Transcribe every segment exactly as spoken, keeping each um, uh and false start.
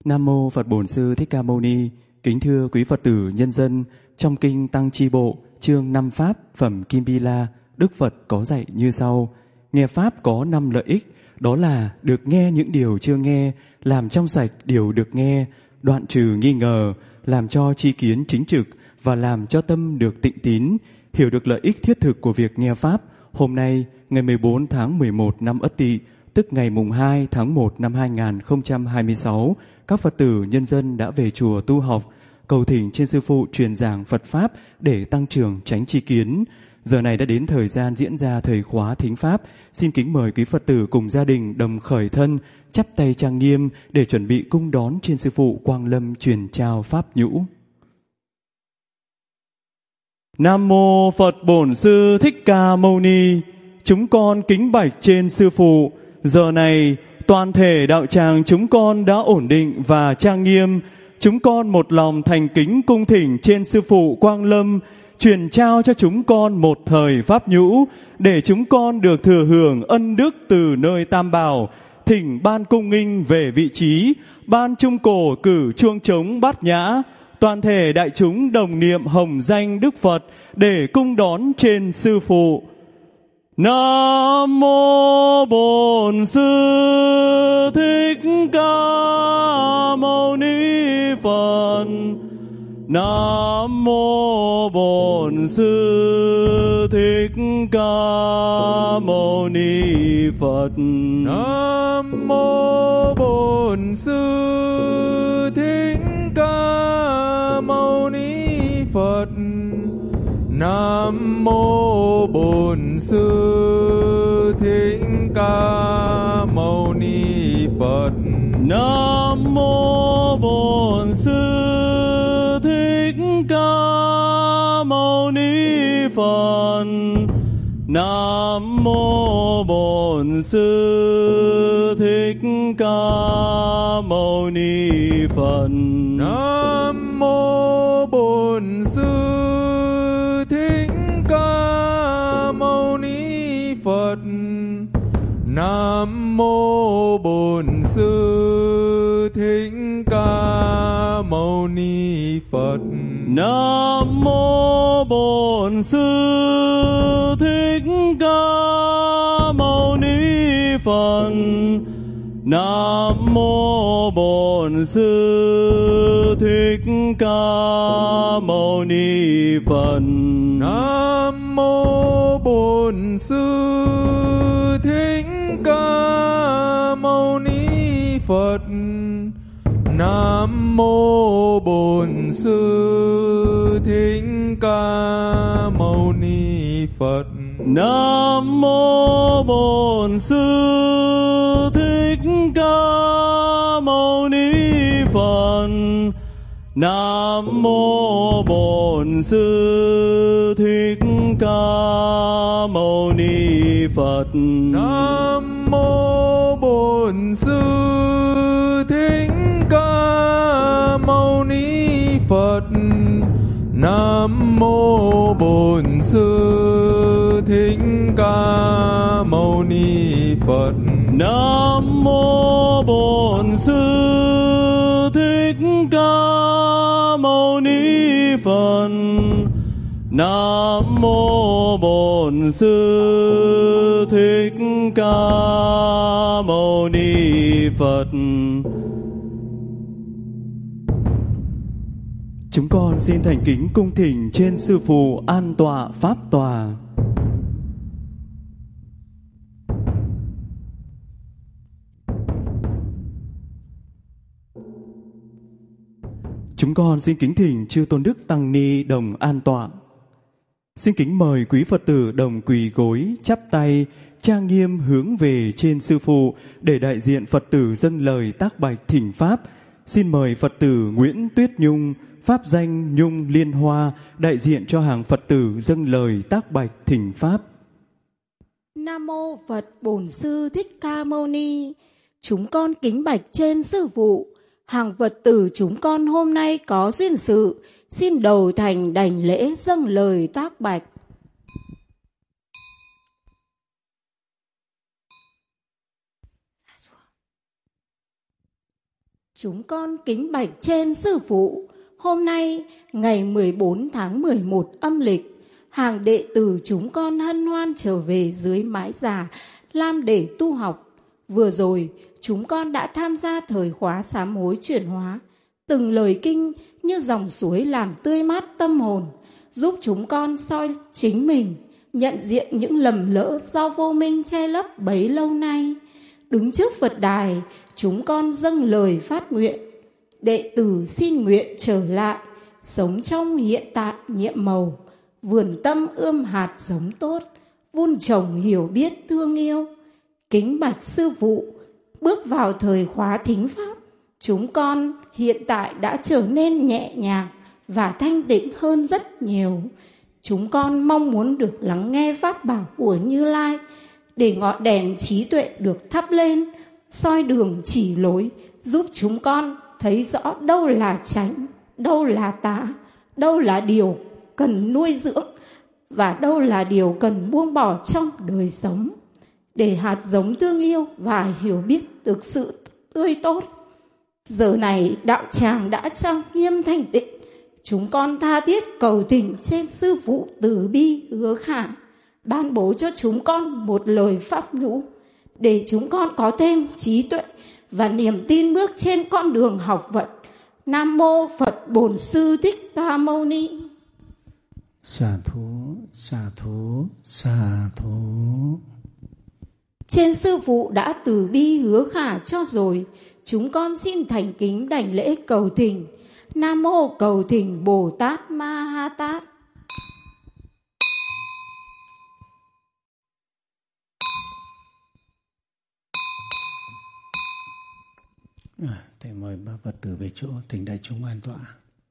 Nam mô Phật Bổn Sư Thích Ca Mâu Ni. Kính thưa quý Phật tử nhân dân, trong kinh Tăng Chi Bộ, chương năm Pháp, phẩm Kim Bi La, Đức Phật có dạy như sau: nghe Pháp có năm lợi ích, đó là được nghe những điều chưa nghe, làm trong sạch điều được nghe, đoạn trừ nghi ngờ, làm cho tri kiến chính trực và làm cho tâm được tịnh tín. Hiểu được lợi ích thiết thực của việc nghe Pháp, hôm nay ngày mười bốn tháng mười một năm Ất Tỵ, tức ngày mùng hai tháng một năm hai nghìn không trăm hai mươi sáu, các Phật tử nhân dân đã về chùa tu học, cầu thỉnh trên Sư Phụ truyền giảng Phật Pháp để tăng trưởng chánh tri kiến. Giờ này đã đến thời gian diễn ra thời khóa thính Pháp. Xin kính mời quý Phật tử cùng gia đình đồng khởi thân, chắp tay trang nghiêm để chuẩn bị cung đón trên Sư Phụ Quang Lâm truyền trao Pháp nhũ. Nam mô Phật Bổn Sư Thích Ca Mâu Ni. Chúng con kính bạch trên Sư Phụ. Giờ này toàn thể đạo tràng chúng con đã ổn định và trang nghiêm. Chúng con một lòng thành kính cung thỉnh trên Sư Phụ Quang Lâm truyền trao cho chúng con một thời Pháp nhũ, để chúng con được thừa hưởng ân đức từ nơi Tam Bảo. Thỉnh ban cung nghinh về vị trí, ban trung cổ cử chuông trống bát nhã, toàn thể đại chúng đồng niệm hồng danh Đức Phật để cung đón trên Sư Phụ. Nam mô Bổn Sư Thích Ca Mâu Ni Phật. Nam mô Bổn Sư Thích Ca Mâu Ni Phật. Nam mô Bổn Sư Thích Ca Mâu Ni Phật. Nam mô Bổn Sư Thích Ca Mâu Ni Phật. Nam mô Bổn Sư Thích Ca Mâu Ni Phật. Nam mô Bổn Sư Thích Ca Mâu Ni Phật. Nam mô Bổn Sư Thích Ca Mâu Ni Phật. Nam mô Bổn Sư Thích Ca Mâu Ni Phật. Nam mô Bổn Sư Thích Ca Mâu Ni Phật. Nam mô Bổn Sư Thích Ca Mâu Ni Phật. Nam mô Bổn Sư Thích Ca Mâu Ni Phật. Nam mô Bổn Sư Thích Ca Mâu Ni Phật. Nam mô Bổn Sư Thích Ca Mâu Ni Phật. Nam mô Bổn Sư Thích Ca Mâu Ni Phật. Nam mô Bổn Sư Thích Ca Mâu Ni Phật. Nam mô Bổn Sư Thích Ca Mâu Ni Phật. Nam mô Bổn Sư Thích Ca Mâu Ni Phật. Nam mô Bổn Sư Thích Ca Mâu Ni Phật. Chúng con xin thành kính cung thỉnh trên Sư Phụ an tọa pháp tòa. Chúng con xin kính thỉnh chư Tôn Đức Tăng Ni đồng an tọa. Xin kính mời quý Phật tử đồng quỳ gối, chắp tay, trang nghiêm hướng về trên Sư Phụ để đại diện Phật tử dâng lời tác bạch thỉnh Pháp. Xin mời Phật tử Nguyễn Tuyết Nhung, pháp danh Nhung Liên Hoa, đại diện cho hàng Phật tử dâng lời tác bạch thỉnh Pháp. Nam mô Phật Bổn Sư Thích Ca Mâu Ni. Chúng con kính bạch trên Sư Phụ. Hàng Phật tử chúng con hôm nay có duyên sự, xin đầu thành đảnh lễ dâng lời tác bạch. chúng con kính bạch trên sư phụ. Hôm nay, ngày mười bốn tháng mười một âm lịch, hàng đệ tử chúng con hân hoan trở về dưới mái già Lam để tu học. Vừa rồi, chúng con đã tham gia thời khóa sám hối chuyển hóa. Từng lời kinh như dòng suối làm tươi mát tâm hồn, giúp chúng con soi chính mình, nhận diện những lầm lỡ do vô minh che lấp bấy lâu nay. Đứng trước Phật đài, chúng con dâng lời phát nguyện. Đệ tử xin nguyện trở lại, sống trong hiện tại nhiệm màu, vườn tâm ươm hạt giống tốt, vun trồng hiểu biết thương yêu. Kính bạch sư phụ, bước vào thời khóa thính pháp, chúng con hiện tại đã trở nên nhẹ nhàng và thanh tịnh hơn rất nhiều. Chúng con mong muốn được lắng nghe pháp bảo của Như Lai, để ngọn đèn trí tuệ được thắp lên, soi đường chỉ lối, giúp chúng con thấy rõ đâu là chánh, đâu là tà, đâu là điều cần nuôi dưỡng và đâu là điều cần buông bỏ trong đời sống, để hạt giống thương yêu và hiểu biết thực sự tươi tốt. Giờ này đạo tràng đã trang nghiêm thanh tịnh, chúng con tha thiết cầu thỉnh trên sư phụ từ bi hứa khả ban bố cho chúng con một lời pháp nhũ, để chúng con có thêm trí tuệ và niềm tin bước trên con đường học Phật. Nam mô Phật Bổn Sư Thích Ca Mâu Ni. Xả thú, xả thú, xả thú. Trên sư phụ đã từ bi hứa khả cho rồi, chúng con xin thành kính đảnh lễ cầu thỉnh. Nam mô cầu thỉnh Bồ Tát Ma Ha Tát. À, thầy mời ba Phật tử về chỗ, thỉnh đại chúng an tọa.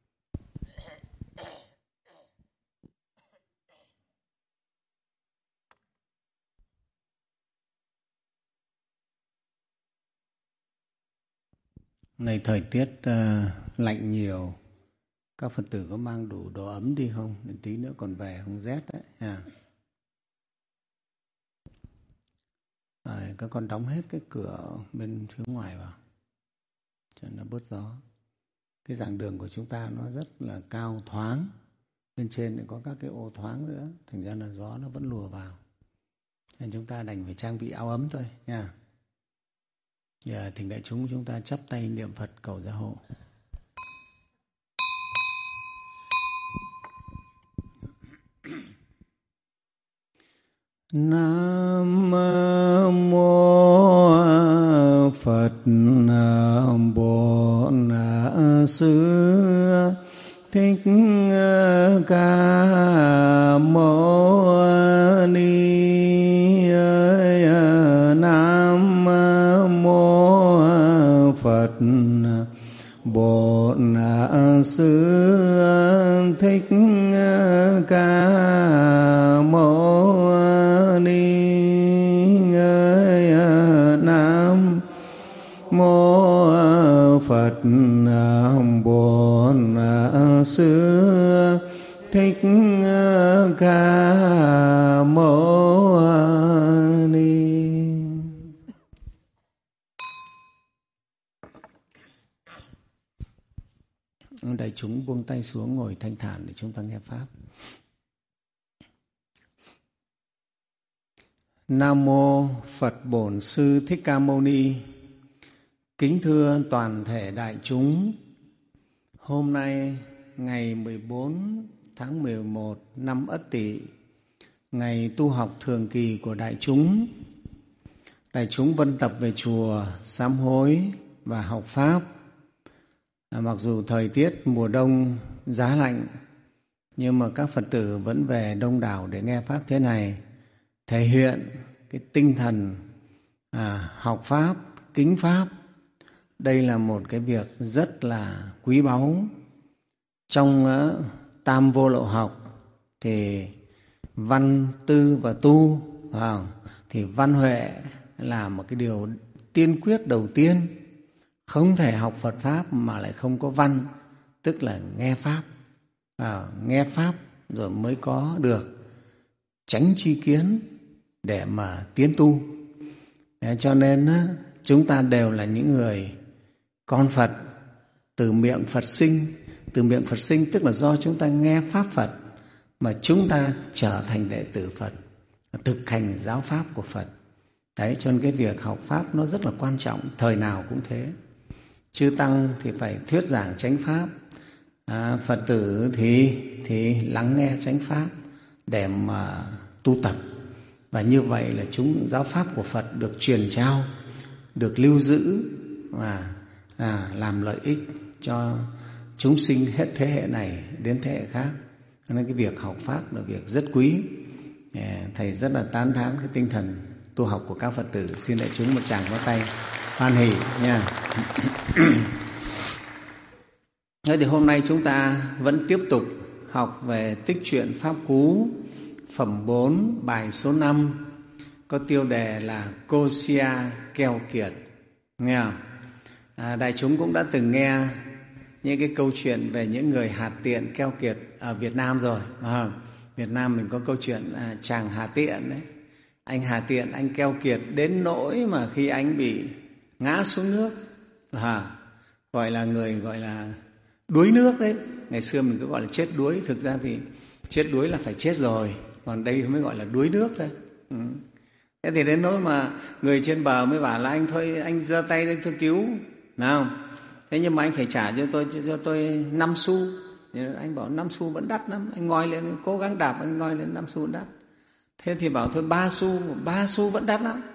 Này thời tiết uh, lạnh nhiều, các Phật tử có mang đủ đồ ấm đi không? Đến tí nữa còn về không rét đấy. À. À, các con đóng hết cái cửa bên phía ngoài vào, cho nó bớt gió. Cái giảng đường của chúng ta nó rất là cao thoáng, bên trên lại có các cái ô thoáng nữa, thành ra là gió nó vẫn lùa vào. Nên chúng ta đành phải trang bị áo ấm thôi nha. Giờ thỉnh đại chúng chúng ta chắp tay niệm Phật cầu gia hộ. Nam mô Phật Bổn Sư Thích Ca Mâu Ni. Nam mô Phật Bổn Sư Thích Ca Mâu Ni. Nam mô Phật Bổn Sư Thích Ca Mâu Ni. Đại chúng buông tay xuống ngồi thanh thản để chúng ta nghe pháp. Nam mô Phật Bổn Sư Thích Ca Mâu Ni. Kính thưa toàn thể đại chúng, hôm nay ngày mười bốn tháng mười một năm Ất Tỵ, ngày tu học thường kỳ của đại chúng. Đại chúng vân tập về chùa sám hối và học pháp. À, mặc dù thời tiết mùa đông giá lạnh, nhưng mà các Phật tử vẫn về đông đảo để nghe pháp thế này, thể hiện cái tinh thần à, học pháp, kính pháp. Đây là một cái việc rất là quý báu. Trong uh, tam vô lậu học thì văn, tư và tu, à, thì văn huệ là một cái điều tiên quyết đầu tiên. Không thể học Phật Pháp mà lại không có văn, tức là nghe Pháp. À, nghe Pháp rồi mới có được chánh tri kiến để mà tiến tu. Để cho nên chúng ta đều là những người con Phật, từ miệng Phật sinh. Từ miệng Phật sinh tức là do chúng ta nghe Pháp Phật mà chúng ta trở thành đệ tử Phật, thực hành giáo Pháp của Phật. Đấy, cho nên cái việc học Pháp nó rất là quan trọng, thời nào cũng thế. Chư Tăng thì phải thuyết giảng chánh Pháp, à, Phật tử thì, thì lắng nghe chánh Pháp để mà tu tập. Và như vậy là chúng giáo Pháp của Phật được truyền trao, được lưu giữ và à, làm lợi ích cho chúng sinh hết thế hệ này đến thế hệ khác. Nên cái việc học Pháp là việc rất quý. Thầy rất là tán thán cái tinh thần tu học của các Phật tử. Xin đại chúng một tràng vỗ tay hoan hỉ nha. Thế thì hôm nay chúng ta vẫn tiếp tục học về tích truyện Pháp Cú phẩm bốn, bài số năm, có tiêu đề là Cô Sia keo kiệt. Nghe không? À, đại chúng cũng đã từng nghe những cái câu chuyện về những người Hà Tiện keo kiệt ở Việt Nam rồi. À, Việt Nam mình có câu chuyện à, chàng Hà Tiện đấy. Anh Hà Tiện, anh keo kiệt đến nỗi mà khi anh bị ngã xuống nước, à, gọi là người gọi là đuối nước đấy. Ngày xưa mình cứ gọi là chết đuối, thực ra thì chết đuối là phải chết rồi, còn đây mới gọi là đuối nước thôi. Ừ. Thế thì đến nỗi mà người trên bờ mới bảo là anh thôi, anh giơ tay lên tôi cứu, nào. Thế nhưng mà anh phải trả cho tôi cho tôi năm xu. Anh bảo năm xu vẫn đắt lắm, anh ngoi lên, cố gắng đạp, anh ngoi lên năm xu vẫn đắt. Thế thì bảo thôi ba xu, ba xu vẫn đắt lắm.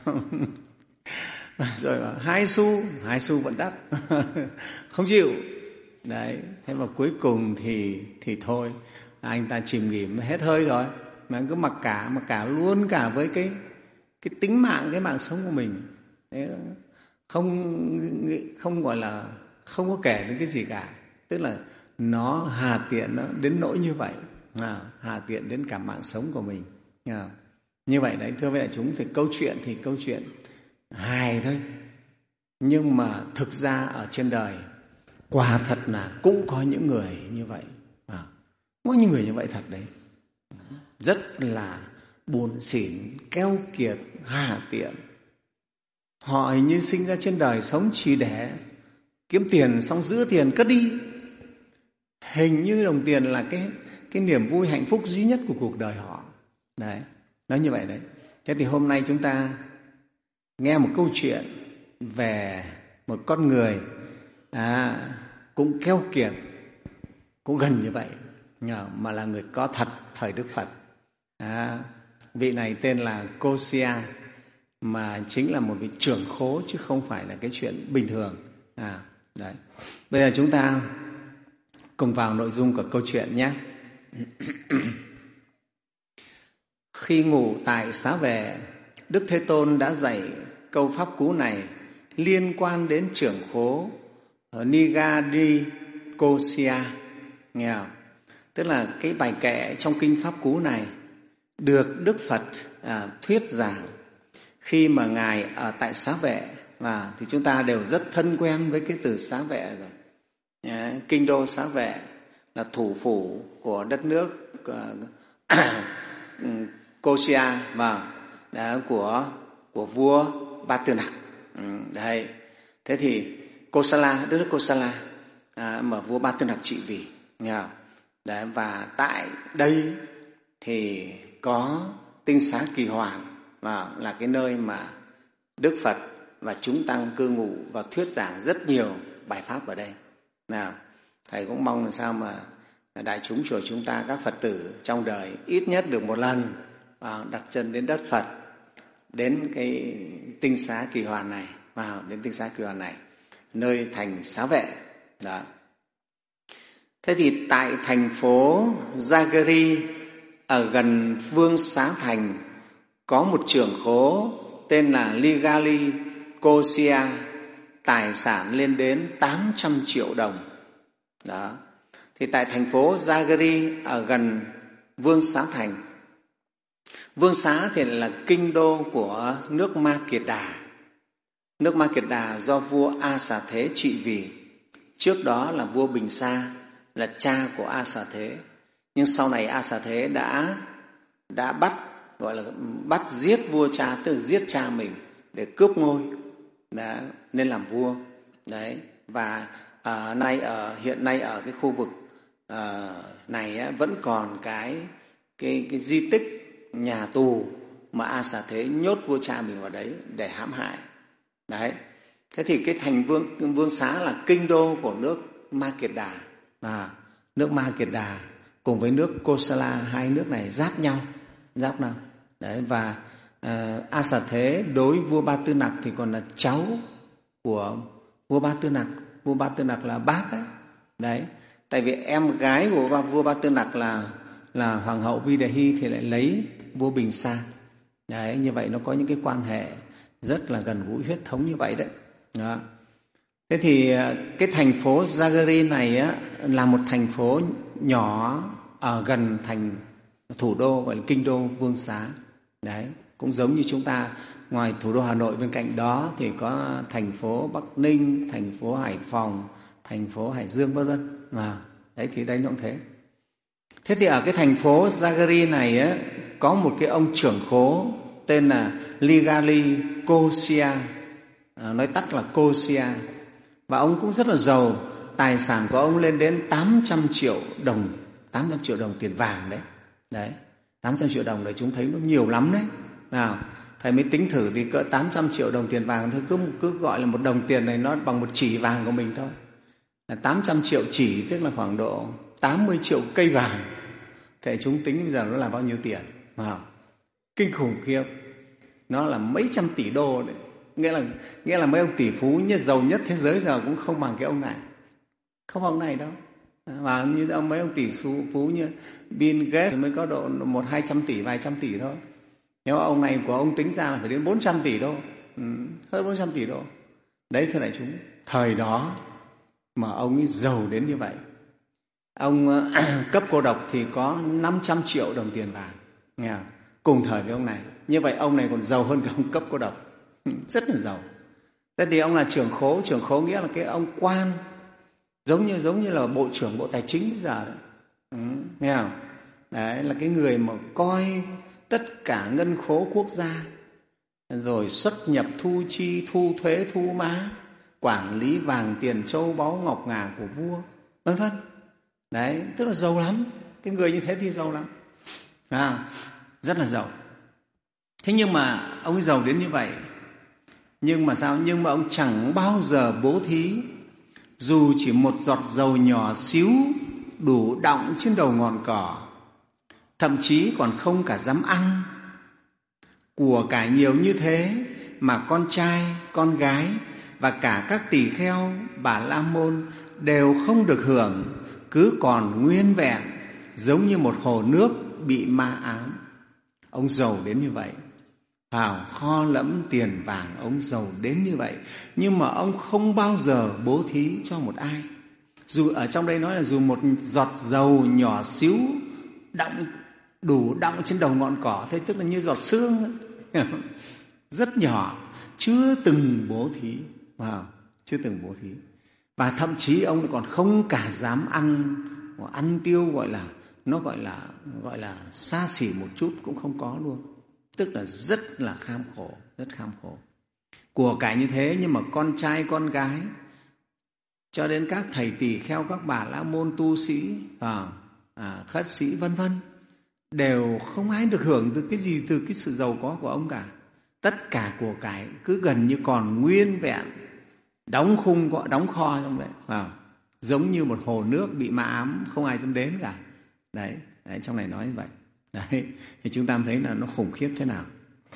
Rồi bảo hai xu, hai xu vẫn đắt. Không chịu. Đấy, thế mà cuối cùng thì thì thôi, anh ta chìm nghỉm hết hơi rồi, mà anh cứ mặc cả, mặc cả luôn cả với cái cái tính mạng, cái mạng sống của mình. Đấy, không không gọi là không có kể đến cái gì cả, tức là nó hà tiện nó đến nỗi như vậy, à, hà tiện đến cả mạng sống của mình. À, như vậy đấy, thưa với đại chúng, thì câu chuyện thì câu chuyện hài thôi, nhưng mà thực ra ở trên đời quả thật là cũng có những người như vậy, à, có những người như vậy thật đấy, rất là buồn xỉn, keo kiệt, hà tiện. Họ hình như sinh ra trên đời sống chỉ để kiếm tiền, xong giữ tiền cất đi. Hình như đồng tiền là cái cái niềm vui hạnh phúc duy nhất của cuộc đời họ. Đấy, nói như vậy đấy. Thế thì hôm nay chúng ta nghe một câu chuyện về một con người à, cũng keo kiệt, cũng gần như vậy, mà là người có thật thời Đức Phật. À, vị này tên là Cô Sia, mà chính là một vị trưởng khố chứ không phải là cái chuyện bình thường. À, đấy. Bây giờ chúng ta cùng vào nội dung của câu chuyện nhé. Khi ngủ tại Xá Vệ, Đức Thế Tôn đã dạy câu Pháp Cú này liên quan đến trưởng khố Nigari Cô Sia. Nghe không? Tức là cái bài kệ trong kinh Pháp Cú này được Đức Phật à, thuyết giảng khi mà Ngài ở tại Xá Vệ, và thì chúng ta đều rất thân quen với cái từ Xá Vệ rồi. À, kinh đô Xá Vệ là thủ phủ của đất nước uh, Kosia và đó, của của vua Ba Tư Nặc. Ừ, đây. Thế thì Kosala, đất nước Kosala à, mà vua Ba Tư Nặc trị vì. Đấy, và tại đây thì có tinh xá Kỳ Hoàn, và là cái nơi mà Đức Phật và chúng tăng cư ngụ và thuyết giảng rất nhiều bài pháp ở đây. Nào, thầy cũng mong làm sao mà đại chúng chùa chúng ta, các Phật tử trong đời ít nhất được một lần vào đặt chân đến đất Phật, đến cái tinh xá Kỳ Hoàn này, vào đến tinh xá Kỳ Hoàn này, nơi thành Xá Vệ. Đó. Thế thì tại thành phố Jagari ở gần Vương Xá Thành có một trưởng khố tên là Ligali Kosia, tài sản lên đến tám trăm triệu đồng. Đó. Thì tại thành phố Jagari ở gần Vương Xá Thành, Vương Xá thì là kinh đô của nước Ma Kiệt Đà. Nước Ma Kiệt Đà do vua A Xà Thế trị vì. Trước đó là vua Bình Sa, là cha của A Xà Thế. Nhưng sau này A Xà Thế đã đã bắt gọi là bắt giết vua cha, tức là giết cha mình để cướp ngôi, đã nên làm vua. Đấy, và à, nay ở hiện nay ở cái khu vực à, này á, vẫn còn cái cái cái di tích nhà tù mà A Xà Thế nhốt vua cha mình vào đấy để hãm hại. Đấy. Thế thì cái thành Vương Vương Xá là kinh đô của nước Ma Kiệt Đà. À, nước Ma Kiệt Đà cùng với nước Kosala, hai nước này giáp nhau, giáp nhau. Đấy, và uh, A Xà Thế đối vua Ba Tư Nặc thì còn là cháu của vua Ba Tư Nặc. Vua Ba Tư Nặc là bác ấy. Đấy. Tại vì em gái của vua Ba Tư Nặc là là hoàng hậu Vi Đề Hy thì lại lấy vua Bình Sa. Đấy, như vậy nó có những cái quan hệ rất là gần gũi huyết thống như vậy đấy. Đó. Thế thì cái thành phố Jagari này á, là một thành phố nhỏ ở gần thành thủ đô gọi là kinh đô Vương Xá. Đấy, cũng giống như chúng ta ngoài thủ đô Hà Nội bên cạnh đó thì có thành phố Bắc Ninh, thành phố Hải Phòng, thành phố Hải Dương vân vân. À, đấy thì đây nó cũng thế. Thế thì ở cái thành phố Jagari này á, có một cái ông trưởng khố tên là Ligali Kosia, à, nói tắt là Kosia, và ông cũng rất là giàu. Tài sản của ông lên đến tám trăm triệu đồng, tám trăm triệu đồng tiền vàng đấy. Đấy, tám trăm triệu đồng đấy chúng thấy nó nhiều lắm đấy. Nào, thầy mới tính thử thì cỡ tám trăm triệu đồng tiền vàng thôi, cứ cứ gọi là một đồng tiền này nó bằng một chỉ vàng của mình thôi. Là tám trăm triệu chỉ tức là khoảng độ tám mươi triệu cây vàng. Thế chúng tính bây giờ nó là bao nhiêu tiền? À, kinh khủng khiếp. Nó là mấy trăm tỷ đô đấy. Nghĩa là nghĩa là mấy ông tỷ phú nhất giàu nhất thế giới giờ cũng không bằng cái ông này. Không bằng ông này đâu. Và như ông mấy ông tỷ phú như Bill Gates mới có độ một hai trăm tỷ, vài trăm tỷ thôi. Nếu ông này của ông tính ra là phải đến bốn trăm tỷ đô. Ừ, hơn bốn trăm tỷ đô. Đấy thưa đại chúng, thời đó mà ông ấy giàu đến như vậy. Ông cấp cô độc thì có năm trăm triệu đồng tiền vàng, nghe không? Cùng thời với ông này. Như vậy ông này còn giàu hơn cả ông cấp cô độc, rất là giàu. Thế thì ông là trưởng khố, trưởng khố nghĩa là cái ông quan, giống như giống như là bộ trưởng bộ tài chính bây giờ đấy. Ừ, nghe không? Đấy là cái người mà coi tất cả ngân khố quốc gia, rồi xuất nhập thu chi, thu thuế, thu má, quản lý vàng tiền châu báu ngọc ngà của vua, vân vân. Đấy, tức là giàu lắm. Cái người như thế thì giàu lắm, à, rất là giàu. Thế nhưng mà ông ấy giàu đến như vậy, nhưng mà sao? Nhưng mà ông chẳng bao giờ bố thí, dù chỉ một giọt dầu nhỏ xíu đủ đọng trên đầu ngọn cỏ, thậm chí còn không cả dám ăn. Của cải nhiều như thế mà con trai, con gái và cả các tỳ kheo, bà la môn đều không được hưởng, cứ còn nguyên vẹn giống như một hồ nước bị ma ám. Ông giàu đến như vậy, vào kho lẫm tiền vàng, ông giàu đến như vậy, nhưng mà ông không bao giờ bố thí cho một ai. Dù ở trong đây nói là dù một giọt dầu nhỏ xíu đọng đủ đọng trên đầu ngọn cỏ, thế tức là như giọt sương, rất nhỏ, chưa từng bố thí, wow, chưa từng bố thí. Và thậm chí ông còn không cả dám ăn, ăn tiêu gọi là nó gọi là gọi là xa xỉ một chút cũng không có luôn. Tức là rất là kham khổ, rất kham khổ. Của cải như thế nhưng mà con trai con gái cho đến các thầy tỳ kheo, các bà la môn tu sĩ, à, à, khất sĩ vân vân đều không ai được hưởng từ cái gì từ cái sự giàu có của ông cả. Tất cả của cải cứ gần như còn nguyên vẹn, đóng khung, đóng kho trong đấy, à, giống như một hồ nước bị ma ám, không ai dám đến cả. Đấy, đấy, trong này nói như vậy. Đấy, thì chúng ta thấy là nó khủng khiếp thế nào.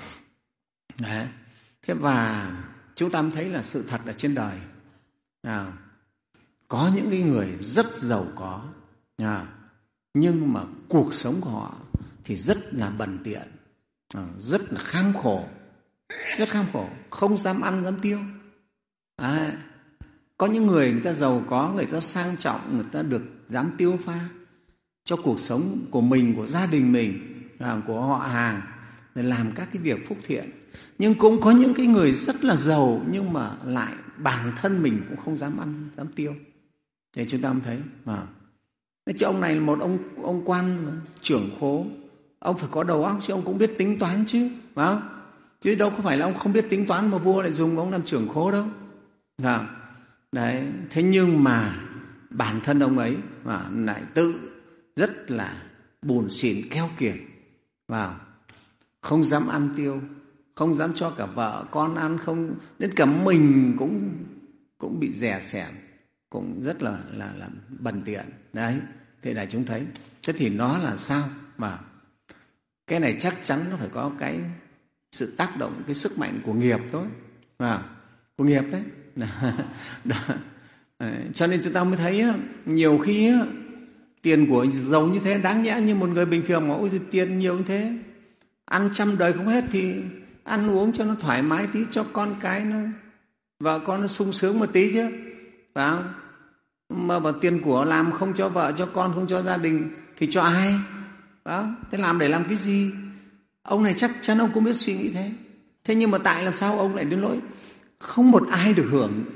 Đấy. Thế và chúng ta thấy là sự thật ở trên đời, à, có những cái người rất giàu có, à, nhưng mà cuộc sống của họ thì rất là bần tiện, à, rất là kham khổ, rất kham khổ, không dám ăn dám tiêu. À, có những người người ta giàu có, người ta sang trọng, người ta được dám tiêu pha cho cuộc sống của mình, của gia đình mình, à, của họ hàng, để làm các cái việc phúc thiện. Nhưng cũng có những cái người rất là giàu nhưng mà lại bản thân mình cũng không dám ăn, dám tiêu. Để chúng ta thấy mà. Chứ ông này là một ông ông quan trưởng khố, ông phải có đầu óc chứ, ông cũng biết tính toán chứ, phải không? Chứ đâu có phải là ông không biết tính toán mà vua lại dùng ông làm trưởng khố đâu. À, Đấy, thế nhưng mà bản thân ông ấy và lại tự rất là bủn xỉn keo kiệt, và không dám ăn tiêu, không dám cho cả vợ con ăn, không đến cả mình cũng cũng bị dè sẻn, cũng rất là là là bần tiện. Đấy, thế đại chúng thấy. Thế thì nó là sao? Mà cái này chắc chắn nó phải có cái sự tác động, cái sức mạnh của nghiệp thôi, à, của nghiệp đấy. Đó. Cho nên chúng ta mới thấy nhiều khi tiền của giàu như thế, đáng nhẽ như một người bình thường mà ôi tiền nhiều như thế, ăn trăm đời không hết thì ăn uống cho nó thoải mái tí, cho con cái nó, vợ con nó sung sướng một tí chứ, phải không? Mà bảo tiền của làm không cho vợ, cho con, không cho gia đình thì cho ai? Phải không? Thế làm để làm cái gì? Ông này chắc chắn ông cũng biết suy nghĩ thế. Thế nhưng mà tại làm sao ông lại đến lỗi không một ai được hưởng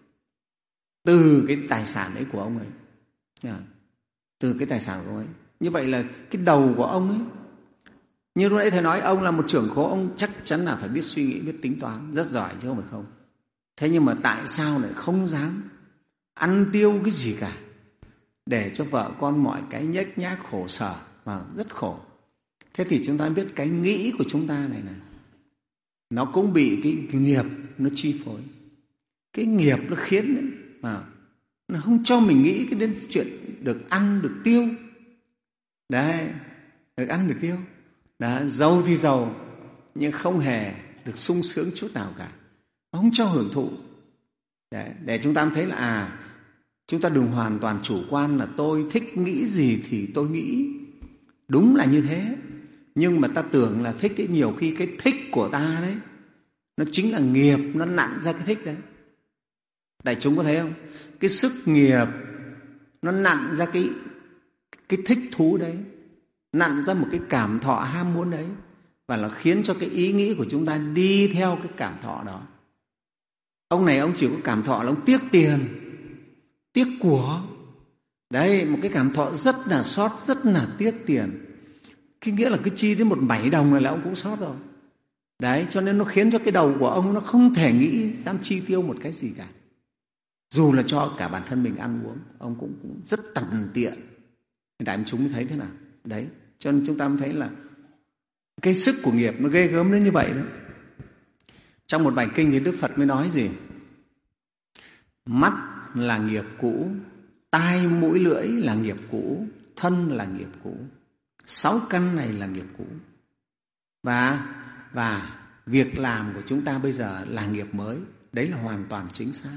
từ cái tài sản ấy của ông ấy, từ cái tài sản của ông ấy. Như vậy là cái đầu của ông ấy, như lúc nãy thầy nói, ông là một trưởng khố, ông chắc chắn là phải biết suy nghĩ, biết tính toán, rất giỏi chứ không phải không. Thế nhưng mà tại sao lại không dám ăn tiêu cái gì cả, để cho vợ con mọi cái nhếch nhác khổ sở và rất khổ. Thế thì chúng ta biết cái nghĩ của chúng ta này này, nó cũng bị cái nghiệp nó chi phối. Cái nghiệp nó khiến đấy, mà nó không cho mình nghĩ cái đến chuyện được ăn, được tiêu. Đấy, được ăn, được tiêu. Đó, giàu thì giàu, nhưng không hề được sung sướng chút nào cả. Nó không cho hưởng thụ. Đấy, để chúng ta thấy là à, chúng ta đừng hoàn toàn chủ quan là tôi thích nghĩ gì thì tôi nghĩ. Đúng là như thế. Nhưng mà ta tưởng là thích ấy, nhiều khi cái thích của ta đấy, nó chính là nghiệp, nó nặn ra cái thích đấy. Đại chúng có thấy không? Cái sức nghiệp nó nặn ra cái, cái thích thú đấy, nặn ra một cái cảm thọ ham muốn đấy, và là khiến cho cái ý nghĩ của chúng ta đi theo cái cảm thọ đó. Ông này ông chỉ có cảm thọ là ông tiếc tiền, tiếc của. Đấy, một cái cảm thọ rất là xót, rất là tiếc tiền. Cái nghĩa là cứ chi đến một bảy đồng này là ông cũng xót rồi. Đấy, cho nên nó khiến cho cái đầu của ông nó không thể nghĩ dám chi tiêu một cái gì cả. Dù là cho cả bản thân mình ăn uống, ông cũng, cũng rất tần tiện. Đại chúng mới thấy thế nào. Đấy, cho nên chúng ta mới thấy là cái sức của nghiệp nó ghê gớm đến như vậy đó. Trong một bài kinh thì Đức Phật mới nói gì? Mắt là nghiệp cũ, tai mũi lưỡi là nghiệp cũ, thân là nghiệp cũ. Sáu căn này là nghiệp cũ. Và, và việc làm của chúng ta bây giờ là nghiệp mới. Đấy là hoàn toàn chính xác.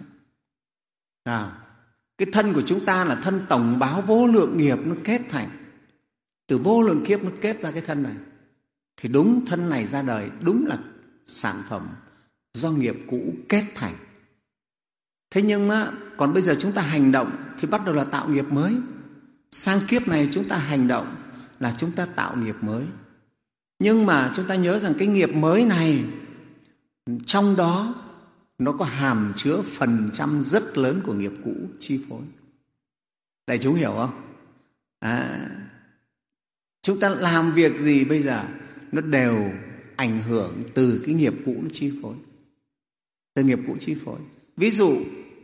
À, cái thân của chúng ta là thân tổng báo vô lượng nghiệp nó kết thành. Từ vô lượng kiếp nó kết ra cái thân này. Thì đúng thân này ra đời đúng là sản phẩm do nghiệp cũ kết thành. Thế nhưng á, còn bây giờ chúng ta hành động thì bắt đầu là tạo nghiệp mới. Sang kiếp này chúng ta hành động là chúng ta tạo nghiệp mới. Nhưng mà chúng ta nhớ rằng cái nghiệp mới này, trong đó nó có hàm chứa phần trăm rất lớn của nghiệp cũ chi phối. Đại chúng hiểu không? À, chúng ta làm việc gì bây giờ nó đều ảnh hưởng từ cái nghiệp cũ nó chi phối. Từ nghiệp cũ chi phối. Ví dụ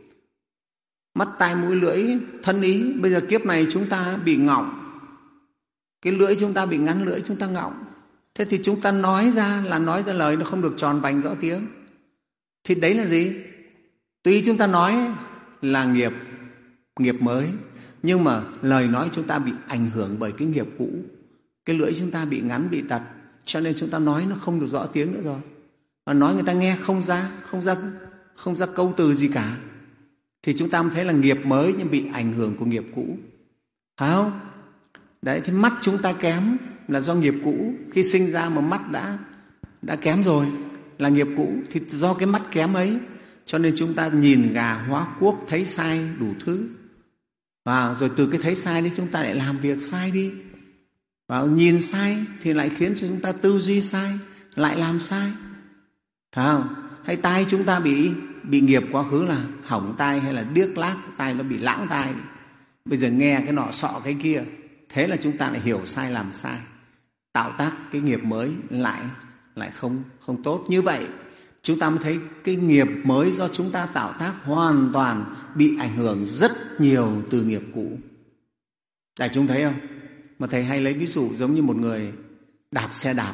mắt tai mũi lưỡi thân ý, bây giờ kiếp này chúng ta bị ngọng, cái lưỡi chúng ta bị ngắn lưỡi, chúng ta ngọng. Thế thì chúng ta nói ra là nói ra lời nó không được tròn vành rõ tiếng. Thì đấy là gì? Tuy chúng ta nói là nghiệp nghiệp mới, nhưng mà lời nói chúng ta bị ảnh hưởng bởi cái nghiệp cũ. Cái lưỡi chúng ta bị ngắn, bị tật, cho nên chúng ta nói nó không được rõ tiếng nữa rồi. Và nói người ta nghe không ra, không ra, không ra câu từ gì cả. Thì chúng ta mới thấy là nghiệp mới nhưng bị ảnh hưởng của nghiệp cũ. Phải không? Đấy, thì mắt chúng ta kém là do nghiệp cũ. Khi sinh ra mà mắt đã, đã kém rồi là nghiệp cũ. Thì do cái mắt kém ấy, cho nên chúng ta nhìn gà hóa cuốc, thấy sai đủ thứ. Và rồi từ cái thấy sai đấy chúng ta lại làm việc sai đi. Và nhìn sai thì lại khiến cho chúng ta tư duy sai, lại làm sai. Phải không? Hay tai chúng ta bị bị nghiệp quá khứ là hỏng tai, hay là điếc lác, tai nó bị lãng tai. Bây giờ nghe cái nọ sọ cái kia, thế là chúng ta lại hiểu sai, làm sai, tạo tác cái nghiệp mới lại lại không không tốt. Như vậy chúng ta mới thấy cái nghiệp mới do chúng ta tạo tác hoàn toàn bị ảnh hưởng rất nhiều từ nghiệp cũ. Đại chúng thấy không? Mà thầy hay lấy ví dụ giống như một người đạp xe đạp.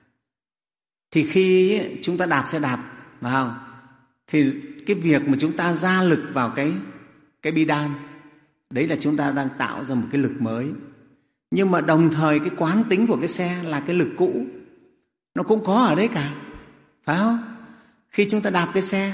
Thì khi chúng ta đạp xe đạp, phải không? Thì cái việc mà chúng ta ra lực vào cái cái bi đan, đấy là chúng ta đang tạo ra một cái lực mới. Nhưng mà đồng thời cái quán tính của cái xe là cái lực cũ, nó cũng có ở đấy cả, phải không? Khi chúng ta đạp cái xe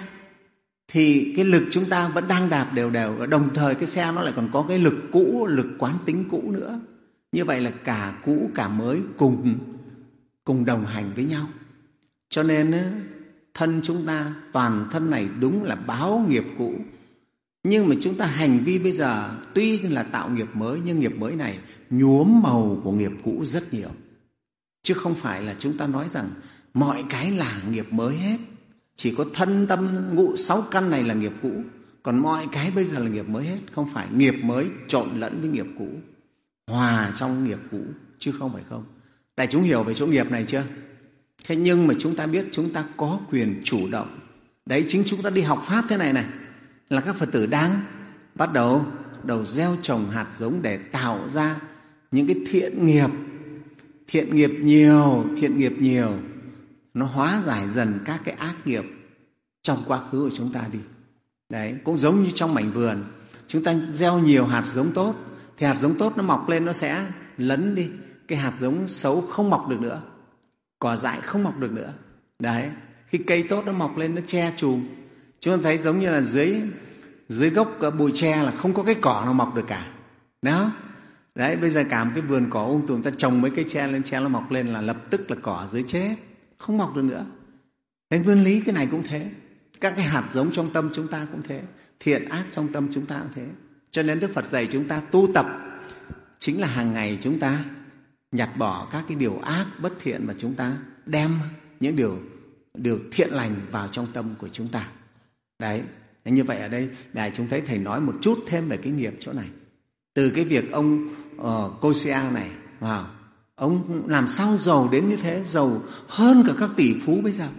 thì cái lực chúng ta vẫn đang đạp đều đều, và đồng thời cái xe nó lại còn có cái lực cũ, lực quán tính cũ nữa. Như vậy là cả cũ cả mới cùng cùng đồng hành với nhau. Cho nên thân chúng ta, toàn thân này đúng là báo nghiệp cũ. Nhưng mà chúng ta hành vi bây giờ tuy là tạo nghiệp mới, nhưng nghiệp mới này nhuốm màu của nghiệp cũ rất nhiều. Chứ không phải là chúng ta nói rằng mọi cái là nghiệp mới hết. Chỉ có thân tâm ngũ sáu căn này là nghiệp cũ, còn mọi cái bây giờ là nghiệp mới hết. Không phải, nghiệp mới trộn lẫn với nghiệp cũ, hòa trong nghiệp cũ, chứ không phải không. Đại chúng hiểu về chỗ nghiệp này chưa? Thế nhưng mà chúng ta biết chúng ta có quyền chủ động. Đấy, chính chúng ta đi học Pháp thế này này, là các Phật tử đang bắt đầu đầu gieo trồng hạt giống để tạo ra những cái thiện nghiệp. Thiện nghiệp nhiều, thiện nghiệp nhiều, nó hóa giải dần các cái ác nghiệp trong quá khứ của chúng ta đi. Đấy, cũng giống như trong mảnh vườn, chúng ta gieo nhiều hạt giống tốt, thì hạt giống tốt nó mọc lên, nó sẽ lấn đi cái hạt giống xấu, không mọc được nữa, cỏ dại không mọc được nữa. Đấy, khi cây tốt nó mọc lên, nó che chùm. Chúng ta thấy giống như là dưới dưới gốc bụi tre là không có cái cỏ nào mọc được cả. Đó. Đấy, bây giờ cả một cái vườn cỏ um tùm, ta trồng mấy cây tre lên, tre nó mọc lên là lập tức là cỏ dưới chết, không mọc được nữa. Thế nguyên lý cái này cũng thế. Các cái hạt giống trong tâm chúng ta cũng thế, thiện ác trong tâm chúng ta cũng thế. Cho nên Đức Phật dạy chúng ta tu tập chính là hàng ngày chúng ta nhặt bỏ các cái điều ác bất thiện, và chúng ta đem những điều điều thiện lành vào trong tâm của chúng ta. Đấy, như vậy ở đây đại chúng thấy thầy nói một chút thêm về cái nghiệp chỗ này. Từ cái việc ông uh, Cô-si-a này, wow, ông làm sao giàu đến như thế, giàu hơn cả các tỷ phú bây giờ,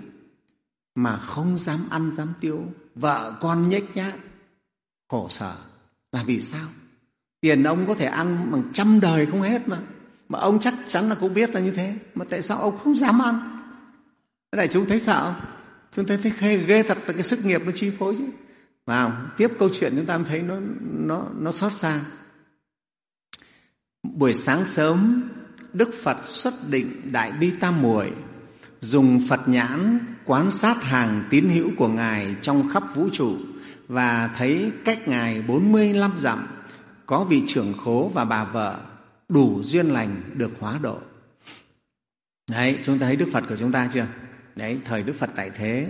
mà không dám ăn dám tiêu, vợ con nhếch nhác, khổ sở. Là vì sao? Tiền ông có thể ăn bằng trăm đời không hết mà. Mà ông chắc chắn là cũng biết là như thế, mà tại sao ông không dám ăn? Cái này chúng thấy sợ không? Chúng thấy thấy ghê, ghê thật là cái sức nghiệp nó chi phối chứ. Mà tiếp câu chuyện chúng ta thấy nó nó nó xót xa. Buổi sáng sớm, Đức Phật xuất định Đại Bi Tam Muội, dùng Phật nhãn quan sát hàng tín hữu của Ngài trong khắp vũ trụ, và thấy cách Ngài bốn mươi lăm dặm có vị trưởng khố và bà vợ đủ duyên lành được hóa độ. Đấy, chúng ta thấy Đức Phật của chúng ta chưa? Đấy, thời Đức Phật tại thế